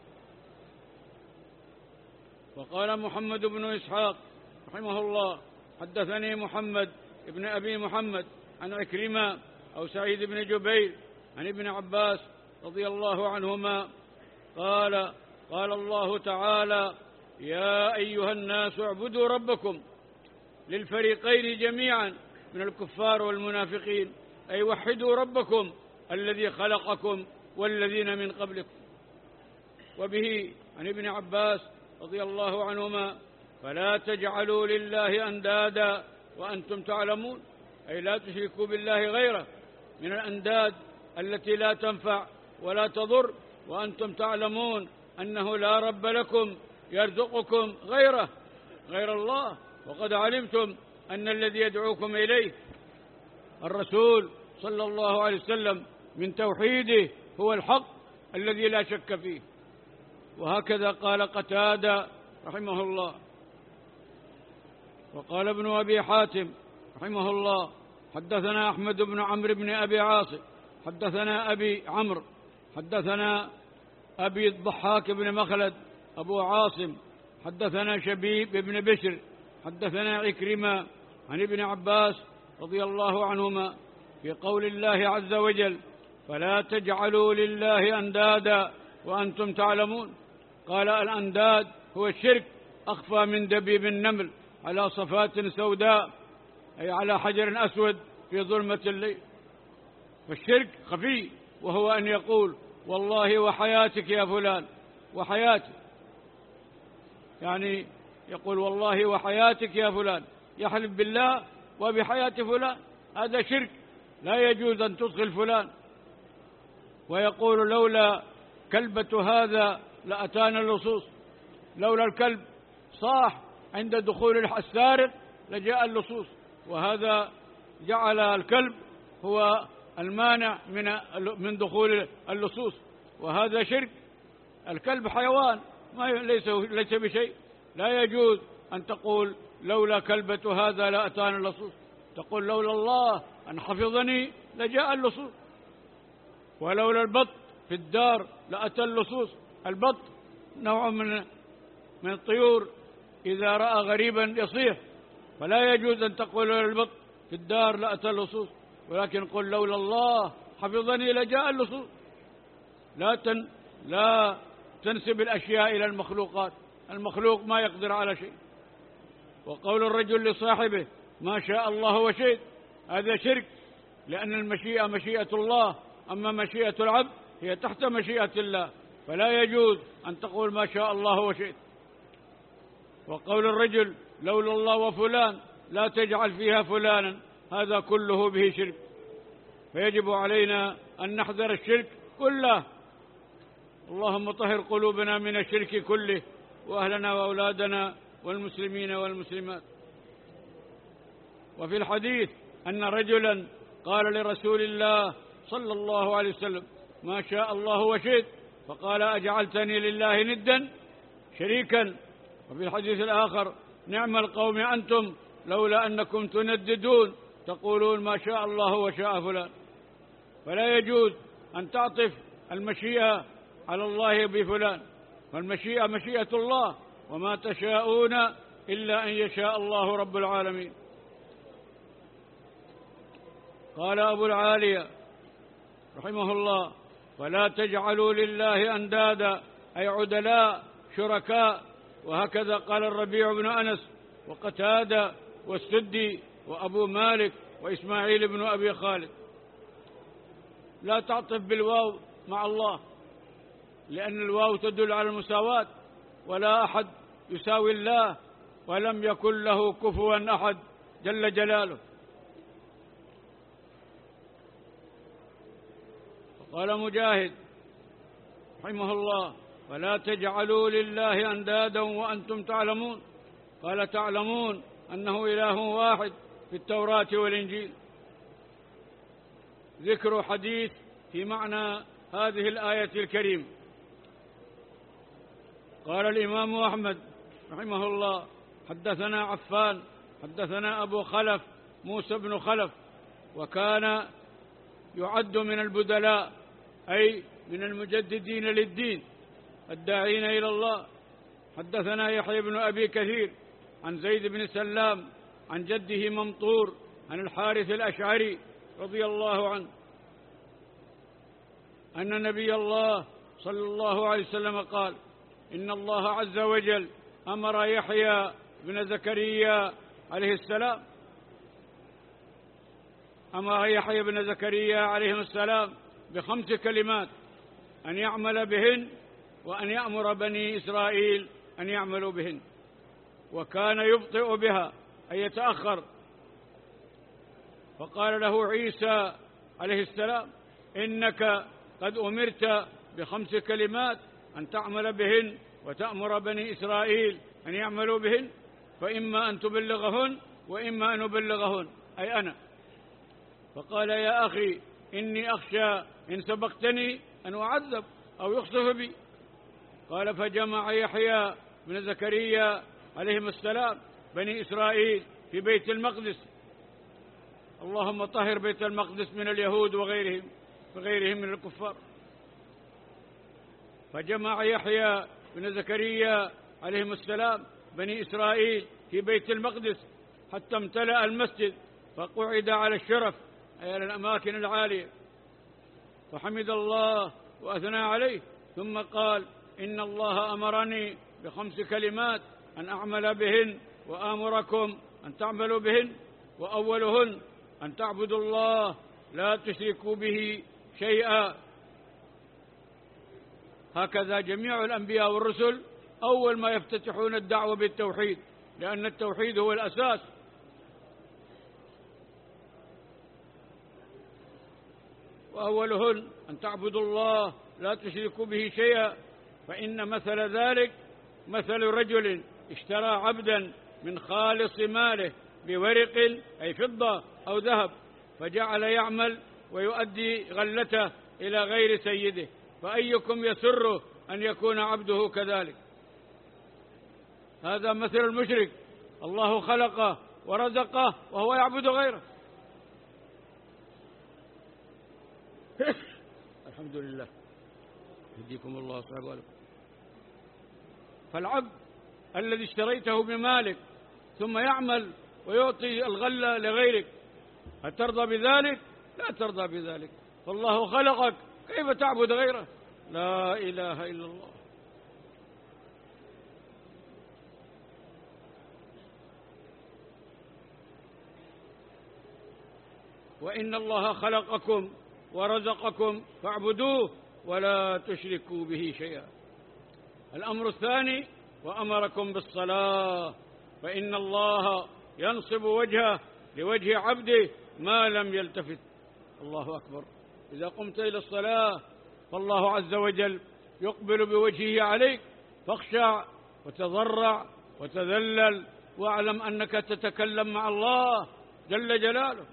وقال محمد بن إسحاق رحمه الله: حدثني محمد ابن أبي محمد عن عكرمة أو سعيد بن جبير عن ابن عباس رضي الله عنهما قال: قال الله تعالى: يا أيها الناس اعبدوا ربكم. للفريقين جميعا من الكفار والمنافقين، أي وحدوا ربكم الذي خلقكم والذين من قبلكم. وبه عن ابن عباس رضي الله عنهما: فلا تجعلوا لله أندادا وأنتم تعلمون، أي لا تشركوا بالله غيره من الأنداد التي لا تنفع ولا تضر، وأنتم تعلمون أنه لا رب لكم يرزقكم غيره غير الله، وقد علمتم أن الذي يدعوكم إليه الرسول صلى الله عليه وسلم من توحيده هو الحق الذي لا شك فيه. وهكذا قال قتادة رحمه الله. وقال ابن أبي حاتم رحمه الله: حدثنا أحمد بن عمرو بن أبي عاصم حدثنا أبي عمرو حدثنا أبي الضحاك بن مخلد أبو عاصم حدثنا شبيب بن بشر حدثنا عكرمة عن ابن عباس رضي الله عنهما في قول الله عز وجل: فلا تجعلوا لله أندادا وأنتم تعلمون. قال: الأنداد هو الشرك أخفى من دبيب النمل على صفات سوداء، أي على حجر أسود في ظلمة الليل. فالشرك خفي، وهو أن يقول: والله وحياتك يا فلان، وحياتك، يعني يقول والله وحياتك يا فلان، يحلف بالله وبحياة فلان، هذا شرك لا يجوز أن تدخل فلان. ويقول: لولا كلبة هذا لأتانا اللصوص، لولا الكلب صاح عند دخول السارق لجاء اللصوص، وهذا جعل الكلب هو المانع من من دخول اللصوص، وهذا شرك. الكلب حيوان ما ليس ليس بشيء، لا يجوز أن تقول لولا كلبة هذا لأتانا اللصوص، تقول لولا الله أن حفظني لجاء اللصوص. ولولا البط في الدار لأتى اللصوص. البط نوع من من الطيور، إذا رأى غريبا يصيح، فلا يجوز أن تقول لولا البط في الدار لأتى اللصوص، ولكن قل لولا الله حفظني لجاء اللصوص. لا تن لا تنسب الأشياء إلى المخلوقات، المخلوق ما يقدر على شيء. وقول الرجل لصاحبه ما شاء الله وشئت، هذا شرك، لأن المشيئة مشيئة الله، أما مشيئة العبد هي تحت مشيئة الله، فلا يجوز أن تقول ما شاء الله وشئت. وقول الرجل لولا الله وفلان لا تجعل فيها فلانا، هذا كله به شرك. فيجب علينا أن نحذر الشرك كله. اللهم طهر قلوبنا من الشرك كله، وأهلنا وأولادنا والمسلمين والمسلمات. وفي الحديث أن رجلا قال لرسول الله صلى الله عليه وسلم ما شاء الله وشئت، فقال أجعلتني لله ندا شريكا. وفي الحديث الآخر نعم القوم أنتم لولا أنكم تنددون تقولون ما شاء الله وشاء فلان. فلا يجوز أن تعطف المشيئة على الله بفلان، فالمشيئة مشيئة الله، وما تشاءون إلا أن يشاء الله رب العالمين. قال أبو العالية رحمه الله: فلا تجعلوا لله أندادا، أي عدلاء شركاء. وهكذا قال الربيع بن أنس وقتادة والسدي وأبو مالك وإسماعيل بن أبي خالد. لا تعطف بالواو مع الله، لأن الواو تدل على المساواة، ولا أحد يساوي الله، ولم يكن له كفوا أحد جل جلاله. قال مجاهد رحمه الله: فلا تجعلوا لله أندادا وأنتم تعلمون. قال: تعلمون أنه إله واحد في التوراة والإنجيل. ذكر حديث في معنى هذه الآية الكريمة. قال الإمام أحمد رحمه الله: حدثنا عفان حدثنا أبو خلف موسى بن خلف، وكان يعد من البدلاء، أي من المجددين للدين الداعين إلى الله. حدثنا يحيى بن أبي كثير عن زيد بن سلام عن جده ممطور عن الحارث الأشعري رضي الله عنه أن نبي الله صلى الله عليه وسلم قال: إن الله عز وجل أمر يحيى بن زكريا عليه السلام أمر يحيى بن زكريا عليه السلام بخمس كلمات أن يعمل بهن، وأن يأمر بني إسرائيل أن يعملوا بهن. وكان يبطئ بها، أي يتأخر فقال له عيسى عليه السلام: إنك قد أمرت بخمس كلمات أن تعمل بهن وتأمر بني إسرائيل أن يعملوا بهن، فإما أن تبلغهن وإما أن أبلغهن، أي أنا. فقال: يا أخي إني أخشى إن سبقتني أن أعذب أو يخسف بي. قال: فجمع يحيى بن زكريا عليهم السلام بني إسرائيل في بيت المقدس. اللهم طهر بيت المقدس من اليهود وغيرهم وغيرهم من الكفار. فجمع يحيى بن زكريا عليهم السلام بني إسرائيل في بيت المقدس حتى امتلأ المسجد، فقعد على الشرف، أي على الأماكن العالية، فحمد الله وأثنى عليه، ثم قال: إن الله أمرني بخمس كلمات أن أعمل بهن وآمركم أن تعملوا بهن، وأولهن أن تعبدوا الله لا تشركوا به شيئا. هكذا جميع الأنبياء والرسل أول ما يفتتحون الدعوة بالتوحيد، لأن التوحيد هو الأساس. وأولهن أن تعبدوا الله لا تشركوا به شيئا، فإن مثل ذلك مثل رجل اشترى عبدا من خالص ماله بورق أي فضة أو ذهب، فجعل يعمل ويؤدي غلته إلى غير سيده، فأيكم يسره أن يكون عبده كذلك؟ هذا مثل المشرك، الله خلقه ورزقه وهو يعبد غيره. الحمد لله، يهديكم الله ويصلح بالكم. فالعبد الذي اشتريته بمالك ثم يعمل ويعطي الغلة لغيرك، هل ترضى بذلك؟ لا ترضى بذلك. فالله خلقك، كيف تعبد غيره؟ لا إله إلا الله. وإن الله خلقكم ورزقكم فاعبدوه ولا تشركوا به شيئا. الأمر الثاني: وأمركم بالصلاة، فإن الله ينصب وجهه لوجه عبده ما لم يلتفت. الله أكبر. إذا قمت إلى الصلاة فالله عز وجل يقبل بوجهه عليك، فاخشع وتضرع وتذلل، واعلم أنك تتكلم مع الله جل جلاله.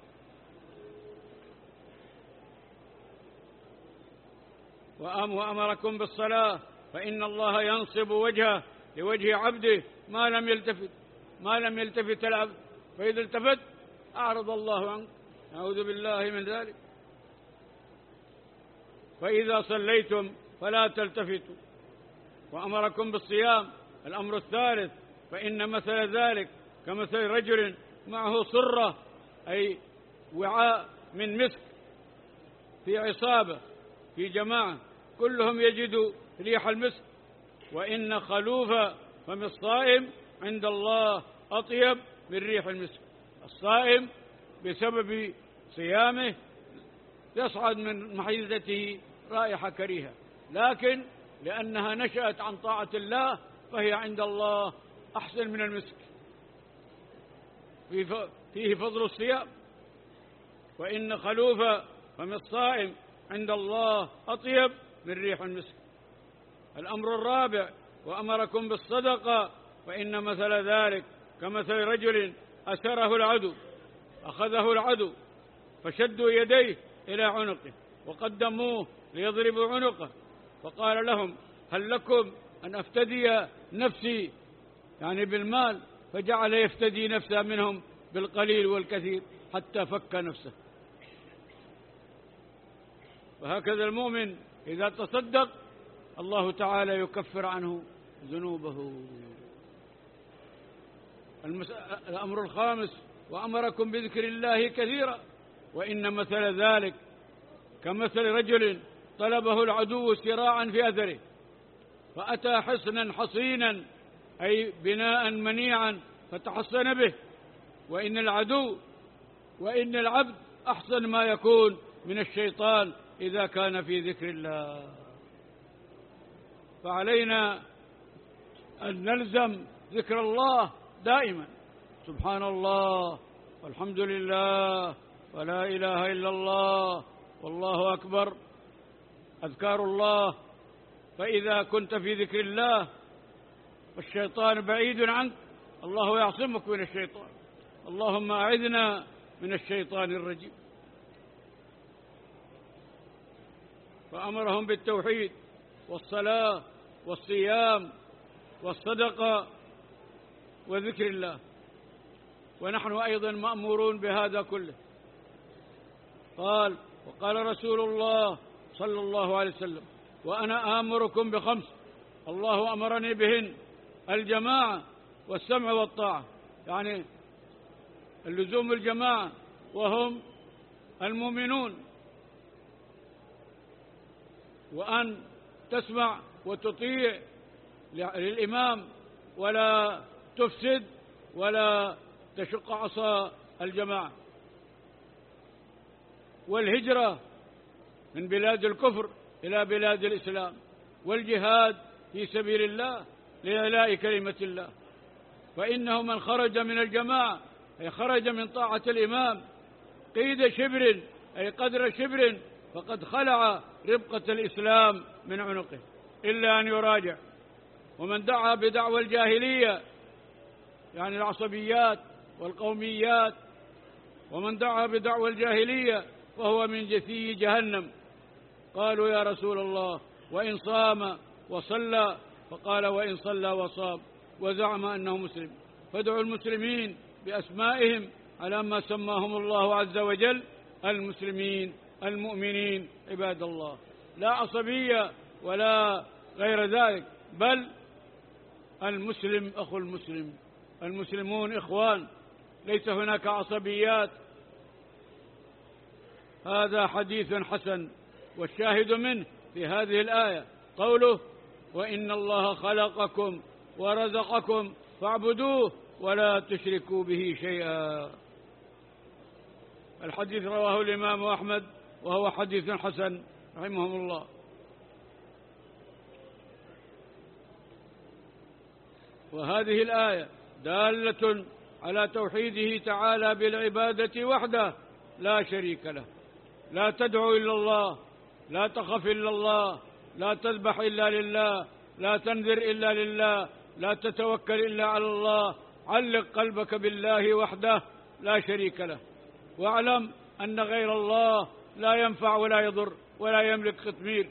وأمركم بالصلاة، فإن الله ينصب وجهه لوجه عبده ما لم يلتفت ما لم يلتفت العبد، فإذا التفت أعرض الله عنه، نعوذ بالله من ذلك. فإذا صليتم فلا تلتفتوا. وأمركم بالصيام، الأمر الثالث: فإن مثل ذلك كمثل رجل معه صرة أي وعاء من مسك في عصابة في جماعة، كلهم يجدوا ريح المسك، وإن خلوف فم الصائم عند الله أطيب من ريح المسك. الصائم بسبب صيامه يصعد من محيزته رائحة كريهة، لكن لأنها نشأت عن طاعة الله فهي عند الله أحسن من المسك. فيه فضل الصيام. وإن خلوف فم الصائم عند الله أطيب من ريح المسك. الأمر الرابع: وأمركم بالصدقة، فإن مثل ذلك كمثل رجل أسره العدو، أخذه العدو فشدوا يديه إلى عنقه وقدموه ليضربوا عنقه، فقال لهم: هل لكم أن أفتدي نفسي، يعني بالمال، فجعل يفتدي نفسه منهم بالقليل والكثير حتى فك نفسه. وهكذا المؤمن إذا تصدق الله تعالى يكفر عنه ذنوبه. الأمر الخامس: وأمركم بذكر الله كثيرا، وإن مثل ذلك كمثل رجل طلبه العدو سراعا في أثره، فأتى حصنا حصينا أي بناء منيعا فتحصن به. وإن العدو وإن العبد أحسن ما يكون من الشيطان إذا كان في ذكر الله. فعلينا أن نلزم ذكر الله دائما. سبحان الله والحمد لله ولا إله إلا الله والله أكبر. أذكار الله. فإذا كنت في ذكر الله والشيطان بعيد عنك الله يعصمك من الشيطان. اللهم أعذنا من الشيطان الرجيم. فأمرهم بالتوحيد والصلاة والصيام والصدقة وذكر الله، ونحن أيضا مأمورون بهذا كله. قال وقال رسول الله صلى الله عليه وسلم: وأنا آمركم بخمس الله أمرني بهن: الجماعة والسمع والطاعة، يعني اللزوم الجماعة وهم المؤمنون، وأن تسمع وتطيع للإمام ولا تفسد ولا تشق عصا الجماعة. والهجرة من بلاد الكفر إلى بلاد الإسلام، والجهاد في سبيل الله لإعلاء كلمة الله. فإنه من خرج من الجماعة أي خرج من طاعة الإمام قيد شبر أي قدر شبر فقد خلع ربقة الإسلام من عنقه، إلا أن يراجع. ومن دعا بدعوى الجاهلية يعني العصبيات والقوميات، ومن دعا بدعوى الجاهلية فهو من جثي جهنم. قالوا يا رسول الله وإن صام وصلى؟ فقال وإن صلى وصام وزعم أنه مسلم. فادعوا المسلمين بأسمائهم على ما سماهم الله عز وجل: المسلمين المؤمنين عباد الله، لا عصبية ولا غير ذلك، بل المسلم أخو المسلم، المسلمون إخوان، ليس هناك عصبيات. هذا حديث حسن، والشاهد منه في هذه الآية قوله: وإن الله خلقكم ورزقكم فاعبدوه ولا تشركوا به شيئا. الحديث رواه الإمام أحمد وهو حديث حسن رحمهم الله. وهذه الآية دالة على توحيده تعالى بالعبادة وحده لا شريك له. لا تدعو إلا الله، لا تخف إلا الله، لا تذبح إلا لله، لا تنذر إلا لله، لا تتوكل إلا على الله. علق قلبك بالله وحده لا شريك له، واعلم أن غير الله لا ينفع ولا يضر ولا يملك خطمير.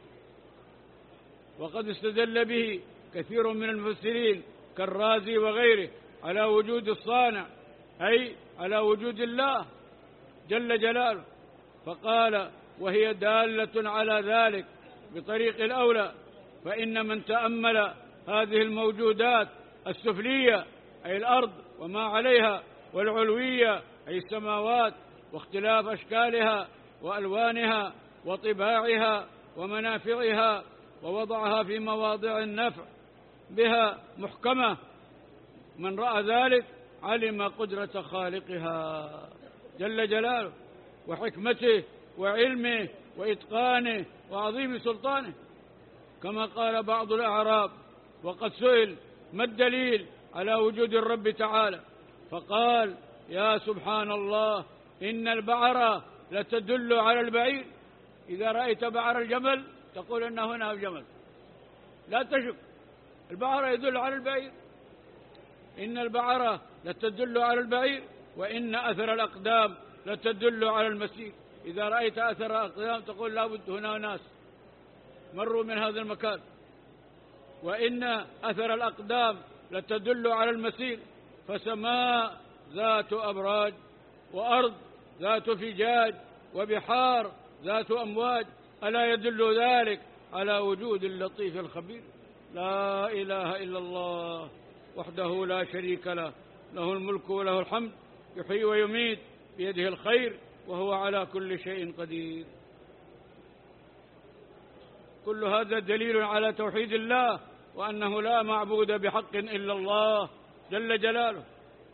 وقد استدل به كثير من المفسرين كالرازي وغيره على وجود الصانع، أي على وجود الله جل جلاله، فقال وهي دالة على ذلك بطريق الأولى. فإن من تأمل هذه الموجودات السفلية أي الأرض وما عليها، والعلوية أي السماوات واختلاف أشكالها وألوانها وطباعها ومنافعها، ووضعها في مواضع النفع بها محكمة، من رأى ذلك علم قدرة خالقها جل جلاله وحكمته وعلمه وإتقانه وعظيم سلطانه. كما قال بعض الأعراب وقد سئل: ما الدليل على وجود الرب تعالى؟ فقال: يا سبحان الله، إن البعرة لتدل على البعير. إذا رأيت بعر الجمل تقول أن هنا الجمل، لا تشك، البعرة يدل على البعير. إن البعرة لتدل على البعير، وإن أثر الأقدام لتدل على المسير. إذا رأيت أثر الأقدام تقول لا بد هنا ناس مروا من هذا المكان. وإن أثر الأقدام لتدل على المسير. فسماء ذات أبراج، وأرض ذات فجاج، وبحار ذات أمواج، ألا يدل ذلك على وجود اللطيف الخبير؟ لا إله إلا الله وحده لا شريك له، له الملك وله الحمد، يحيي ويميت، بيده الخير، وهو على كل شيء قدير. كل هذا دليل على توحيد الله، وأنه لا معبود بحق إلا الله جل جلاله.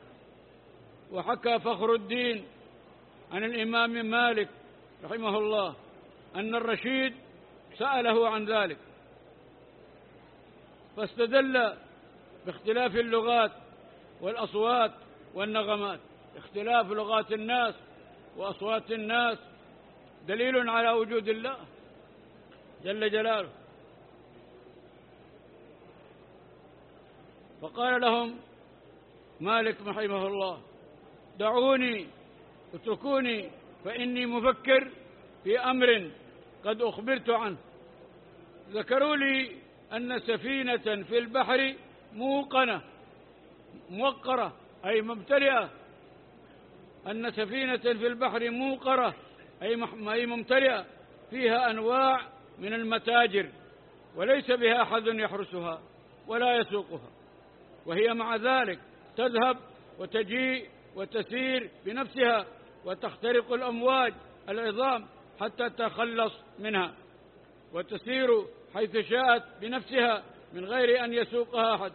وحكى فخر الدين عن الإمام مالك رحمه الله أن الرشيد سأله عن ذلك، فاستدل باختلاف اللغات والأصوات والنغمات. اختلاف لغات الناس وأصوات الناس دليل على وجود الله جل جلاله. فقال لهم مالك رحمه الله: دعوني اتركوني فإني مفكر في أمر قد أخبرت عنه. ذكروا لي أن سفينة في البحر موقنة موقرة أي ممتلئة، أن سفينة في البحر موقرة أي ممتلئة فيها أنواع من المتاجر، وليس بها أحد يحرسها ولا يسوقها، وهي مع ذلك تذهب وتجيء وتسير بنفسها وتخترق الأمواج العظام حتى تتخلص منها، وتسير حيث شاءت بنفسها من غير أن يسوقها أحد.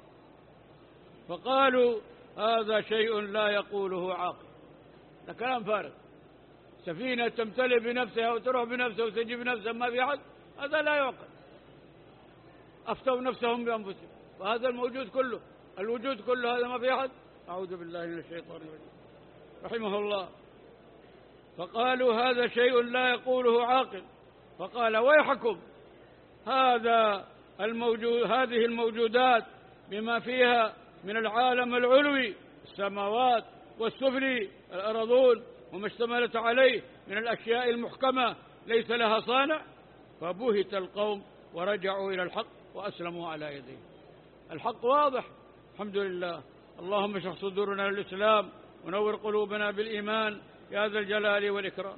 فقالوا: هذا شيء لا يقوله عاقل. ده كلام فارغ. سفينة تمتلئ بنفسها وتروح بنفسها وتجي بنفسها ما في أحد، هذا لا يعقل. أفتوا نفسهم بأنفسهم، وهذا الموجود كله الوجود كله هذا ما في أحد. أعوذ بالله من الشيطان الرجيم. رحمه الله. فقالوا: هذا شيء لا يقوله عاقل. فقال: ويحكم، هذا الموجود هذه الموجودات بما فيها من العالم العلوي السماوات والسفلي الأرضون وما اشتملت عليه من الأشياء المحكمة ليس لها صانع. فبهت القوم ورجعوا إلى الحق وأسلموا على يديه. الحق واضح الحمد لله. اللهم اشرح صدورنا للإسلام ونور قلوبنا بالإيمان يا ذا الجلال والإكرام.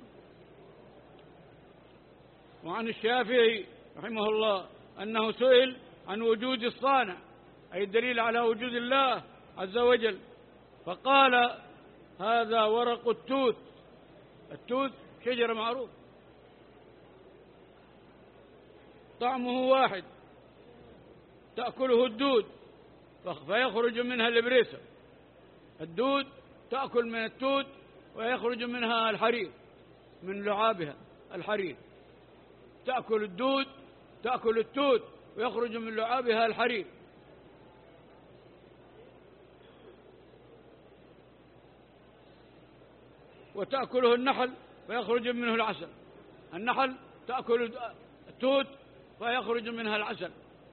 وعن الشافعي رحمه الله أنه سئل عن وجود الصانع، أي الدليل على وجود الله عز وجل، فقال: هذا ورق التوت. التوت شجرة معروف، طعمه واحد، تأكله الدود فيخرج منها الإبريسة. الدود تأكل من التوت ويخرج منها الحرير، من لعابها الحرير. تأكل الدود تأكل التوت ويخرج من لعابها الحرير. وتأكله النحل فيخرج منه العسل. النحل تأكل التوت فيخرج منها العسل.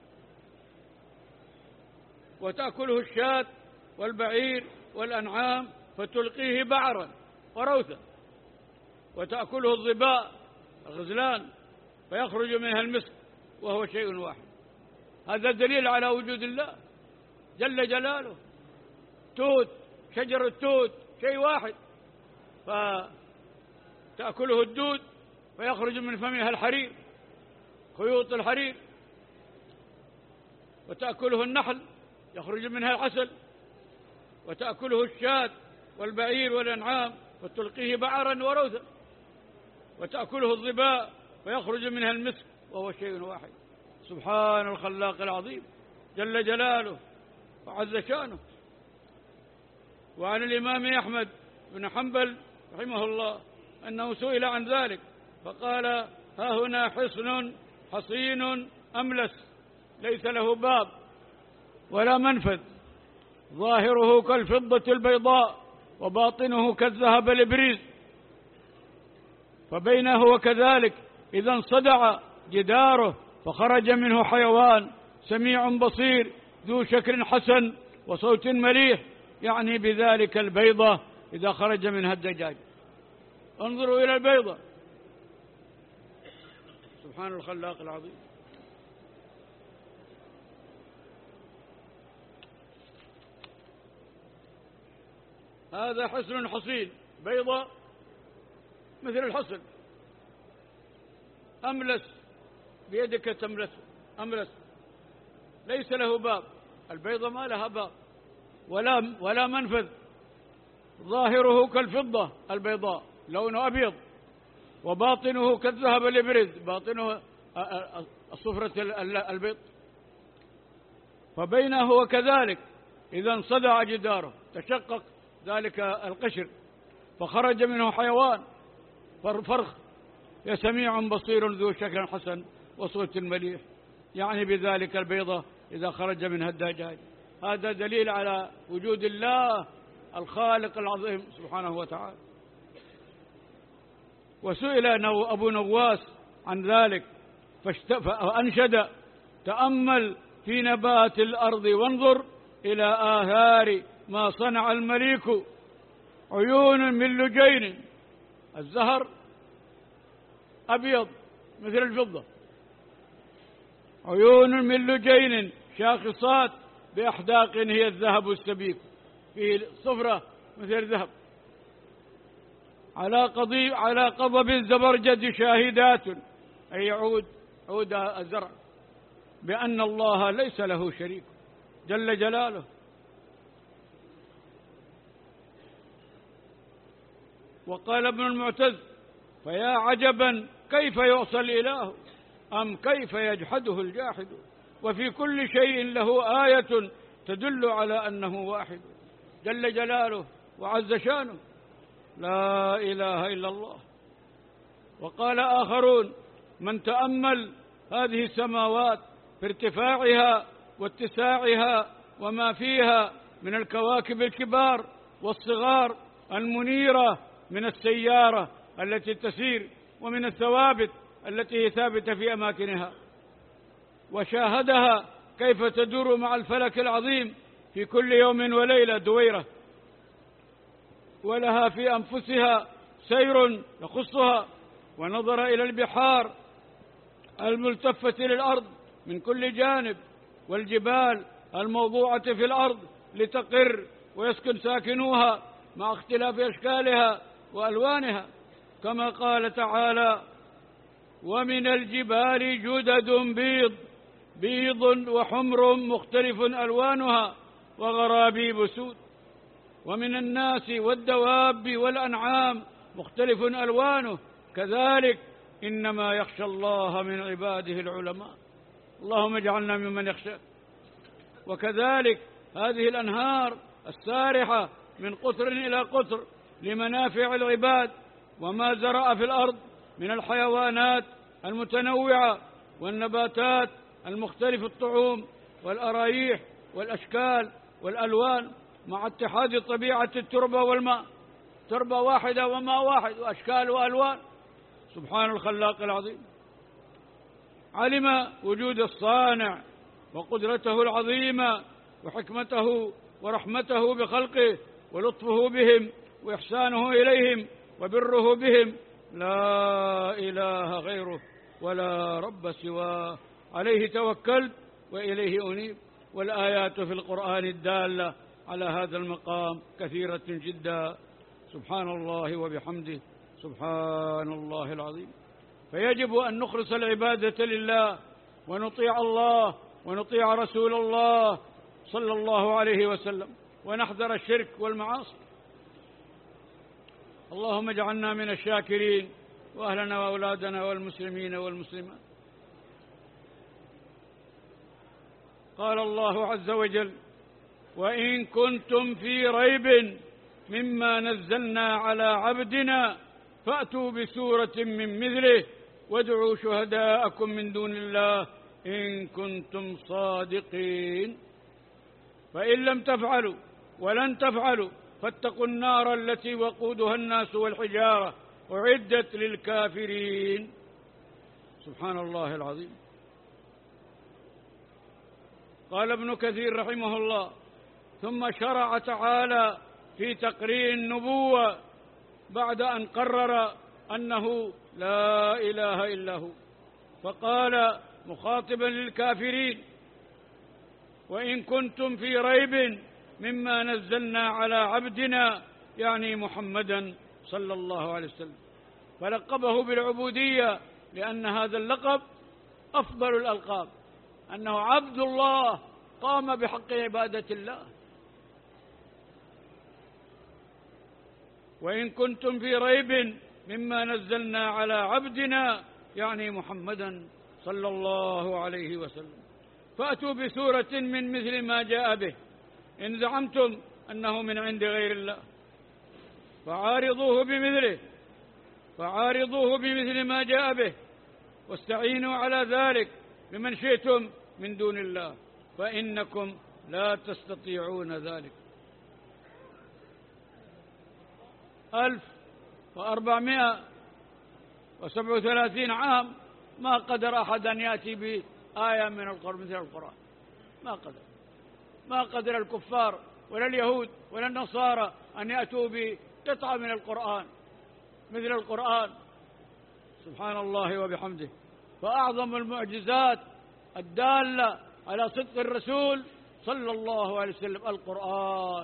وتأكله الشاة والبعير والأنعام فتلقيه بعرا وروثا. وتأكله الظباء الغزلان فيخرج منها المسك وهو شيء واحد. هذا دليل على وجود الله جل جلاله. توت، شجر التوت شيء واحد، فتأكله الدود فيخرج من فمها الحرير، خيوط الحرير. وتأكله النحل يخرج منها العسل. وتأكله الشاة والبعير والأنعام فتلقيه بعرا وروثا. وتأكله الظباء فيخرج منها المسك وهو شيء واحد. سبحان الخلاق العظيم جل جلاله وعز شانه. وعن الإمام أحمد بن حنبل رحمه الله أنه سئل عن ذلك فقال: ها هنا حصن حصين أملس ليس له باب ولا منفذ، ظاهره كالفضة البيضاء وباطنه كالذهب الإبريز، فبينه وكذلك إذا انصدع جداره فخرج منه حيوان سميع بصير ذو شكل حسن وصوت مليح، يعني بذلك البيضة إذا خرج منها الدجاج. انظروا إلى البيضة، سبحان الخلاق العظيم. هذا حصن حصين، بيضة مثل الحصن، أملس بيدك تملس، أملس ليس له باب. البيضة ما لها باب ولا ولا منفذ. ظاهره كالفضة البيضاء لونه أبيض، وباطنه كالذهب الإبريز، باطنه الصفرة البيض، فبينه وكذلك إذا انصدع جداره تشقق ذلك القشر فخرج منه حيوان فرخ سميع بصير ذو شكل حسن وصوت مليح، يعني بذلك البيضة إذا خرج منها الدجاج. هذا دليل على وجود الله الخالق العظيم سبحانه وتعالى. وسئل أبو نواس عن ذلك فأنشد: تأمل في نبات الأرض وانظر إلى آثار ما صنع المليك، عيون من لجين، الزهر أبيض مثل الفضة، عيون من لجين شاخصات بأحداق هي الذهب السبيك، فيه صفرة مثل الذهب، على قضيب على قضب الزبرجد شاهدات، أي عود عود الزرع، بأن الله ليس له شريك جل جلاله. وقال ابن المعتز: فيا عجبا كيف يعصى الإله أم كيف يجحده الجاحد، وفي كل شيء له آية تدل على أنه واحد جل جلاله وعز شانه، لا إله إلا الله. وقال آخرون: من تأمل هذه السماوات في ارتفاعها واتساعها وما فيها من الكواكب الكبار والصغار المنيرة، من السيارة التي تسير ومن الثوابت التي هي ثابتة في أماكنها، وشاهدها كيف تدور مع الفلك العظيم في كل يوم وليلة دويرة، ولها في أنفسها سير يخصها، ونظر إلى البحار الملتفة للأرض من كل جانب، والجبال الموضوعة في الأرض لتقر ويسكن ساكنوها مع اختلاف أشكالها وألوانها، كما قال تعالى: ومن الجبال جدد بيض بيض وحمر مختلف ألوانها وغرابيب سود، ومن الناس والدواب والأنعام مختلف ألوانه كذلك، إنما يخشى الله من عباده العلماء. اللهم اجعلنا ممن يخشاك. وكذلك هذه الأنهار السارحة من قطر إلى قطر لمنافع العباد، وما زرع في الأرض من الحيوانات المتنوعة والنباتات المختلف الطعوم والأرايح والأشكال والألوان، مع اتحاد طبيعة التربة والماء، تربة واحدة وماء واحد وأشكال وألوان، سبحان الخلاق العظيم. علم وجود الصانع وقدرته العظيمة وحكمته ورحمته بخلقه ولطفه بهم وإحسانه إليهم وبره بهم، لا إله غيره ولا رب سواه، عليه توكلت وإليه أنيب. والآيات في القرآن الدالة على هذا المقام كثيرة جدا، سبحان الله وبحمده، سبحان الله العظيم. فيجب أن نخلص العبادة لله، ونطيع الله ونطيع رسول الله صلى الله عليه وسلم، ونحذر الشرك والمعاصي. اللهم اجعلنا من الشاكرين، وأهلنا وأولادنا والمسلمين والمسلمات. قال الله عز وجل: وإن كنتم في ريب مما نزلنا على عبدنا فأتوا بسورة من مثله وادعوا شهداءكم من دون الله إن كنتم صادقين. فإن لم تفعلوا ولن تفعلوا فاتقوا النار التي وقودها الناس والحجارة أعدت للكافرين. سبحان الله العظيم. قال ابن كثير رحمه الله: ثم شرع تعالى في تقرير النبوة بعد أن قرر أنه لا إله إلا هو، فقال مخاطبا للكافرين: وإن كنتم في ريب مما نزلنا على عبدنا، يعني محمدا صلى الله عليه وسلم، فلقبه بالعبودية لأن هذا اللقب أفضل الألقاب، أنه عبد الله قام بحق عبادة الله. وإن كنتم في ريب مما نزلنا على عبدنا، يعني محمدا صلى الله عليه وسلم، فأتوا بسورة من مثل ما جاء به، إن زعمتم أنه من عند غير الله فعارضوه بمثله فعارضوه بمثل ما جاء به، واستعينوا على ذلك بمن شئتم من دون الله، فإنكم لا تستطيعون ذلك. ألف وأربعمائة وسبعة وثلاثين عام ما قدر أحد أن يأتي بآية من القرآن مثل القرآن، ما قدر، ما قدر الكفار ولا اليهود ولا النصارى أن يأتوا بقطعة من القرآن مثل القرآن، سبحان الله وبحمده. فأعظم المعجزات الدالة على صدق الرسول صلى الله عليه وسلم القرآن.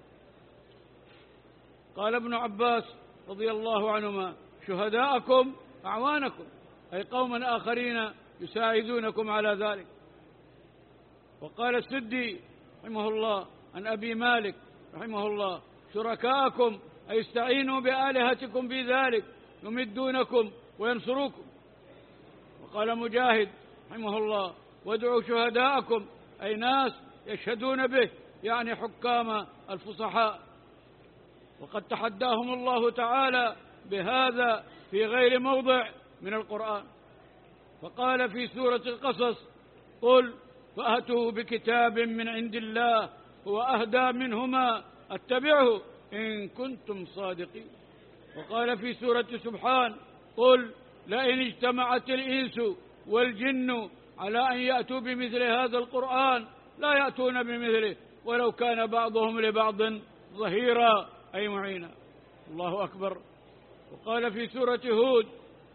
قال ابن عباس رضي الله عنهما: شهداءكم أعوانكم، أي قوما آخرين يساعدونكم على ذلك. وقال السدي رحمه الله عن أبي مالك رحمه الله: شركاءكم، أي استعينوا بآلهتكم في ذلك، يمدونكم وينصروكم. وقال مجاهد رحمه الله: وادعوا شهداءكم، أي ناس يشهدون به، يعني حكام الفصحاء. وقد تحداهم الله تعالى بهذا في غير موضع من القرآن، فقال في سورة القصص: قل فأتوا بكتاب من عند الله هو أهدى منهما اتبعه إن كنتم صادقين. وقال في سورة سبحان: قل لئن اجتمعت الإنس والجن على أن يأتوا بمثل هذا القرآن لا يأتون بمثله ولو كان بعضهم لبعض ظهيرا، أي معينا. الله أكبر. وقال في سورة هود: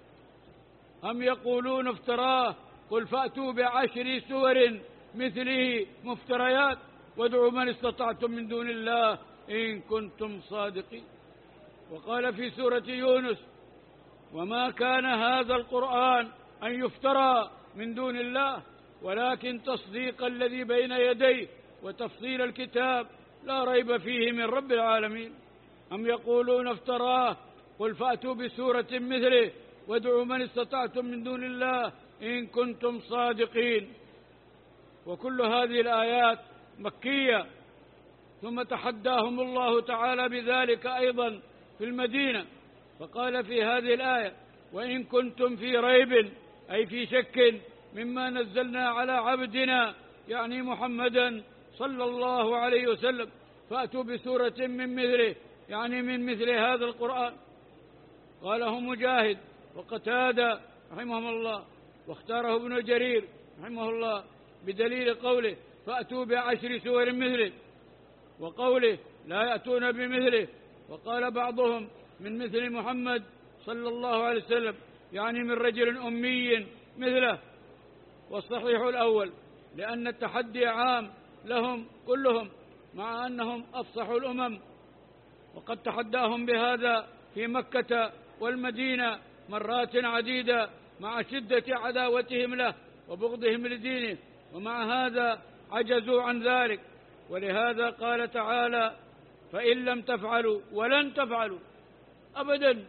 أم يقولون افتراه قل فأتوا بعشر سور مثله مفتريات وادعوا من استطعتم من دون الله إن كنتم صادقين. وقال في سورة يونس: وما كان هذا القرآن أن يفترى من دون الله ولكن تصديق الذي بين يديه وتفصيل الكتاب لا ريب فيه من رب العالمين. أم يقولون افتراه قل فأتوا بسورة مثله وادعوا من استطعتم من دون الله إن كنتم صادقين. وكل هذه الآيات مكية. ثم تحداهم الله تعالى بذلك أيضا في المدينة، فقال في هذه الآية: وإن كنتم في ريب، أي في شك مما نزلنا على عبدنا، يعني محمدا صلى الله عليه وسلم، فأتوا بسورة من مثله، يعني من مثل هذا القرآن. قاله مجاهد وقتادة رحمهم الله، واختاره ابن جرير رحمه الله بدليل قوله: فأتوا بعشر سور مثله، وقوله: لا يأتون بمثله. وقال بعضهم: من مثل محمد صلى الله عليه وسلم، يعني من رجل أمي مثله. والصحيح الأول، لأن التحدي عام لهم كلهم مع أنهم أفصح الأمم، وقد تحداهم بهذا في مكة والمدينة مرات عديدة مع شدة عداوتهم له وبغضهم لدينه، ومع هذا عجزوا عن ذلك. ولهذا قال تعالى: فإن لم تفعلوا ولن تفعلوا أبدا،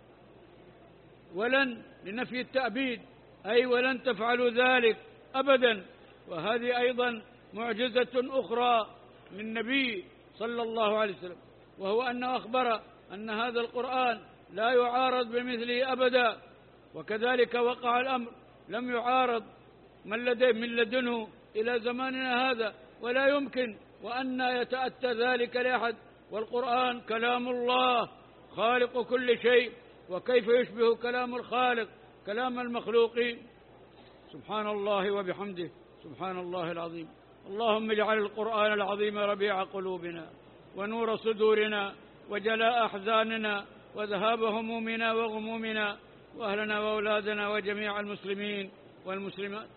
ولن لنفي التأبيد، أي ولن تفعلوا ذلك أبدا. وهذه أيضا معجزة أخرى للنبي صلى الله عليه وسلم، وهو أنه أخبر أن هذا القرآن لا يعارض بمثله أبدا. وكذلك وقع الأمر، لم يعارض من لديه من لدنه إلى زماننا هذا، ولا يمكن وأن يتأتى ذلك لأحد. والقرآن كلام الله خالق كل شيء، وكيف يشبه كلام الخالق كلام المخلوقين؟ سبحان الله وبحمده، سبحان الله العظيم. اللهم اجعل القرآن العظيم ربيع قلوبنا ونور صدورنا وجلاء أحزاننا وذهاب همومنا وغمومنا، وأهلنا وأولادنا وجميع المسلمين والمسلمات.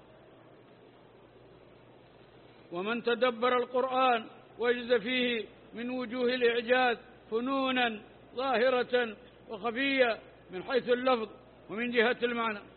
ومن تدبر القرآن وجد فيه من وجوه الإعجاز فنونا ظاهرة وخفية من حيث اللفظ ومن جهة المعنى.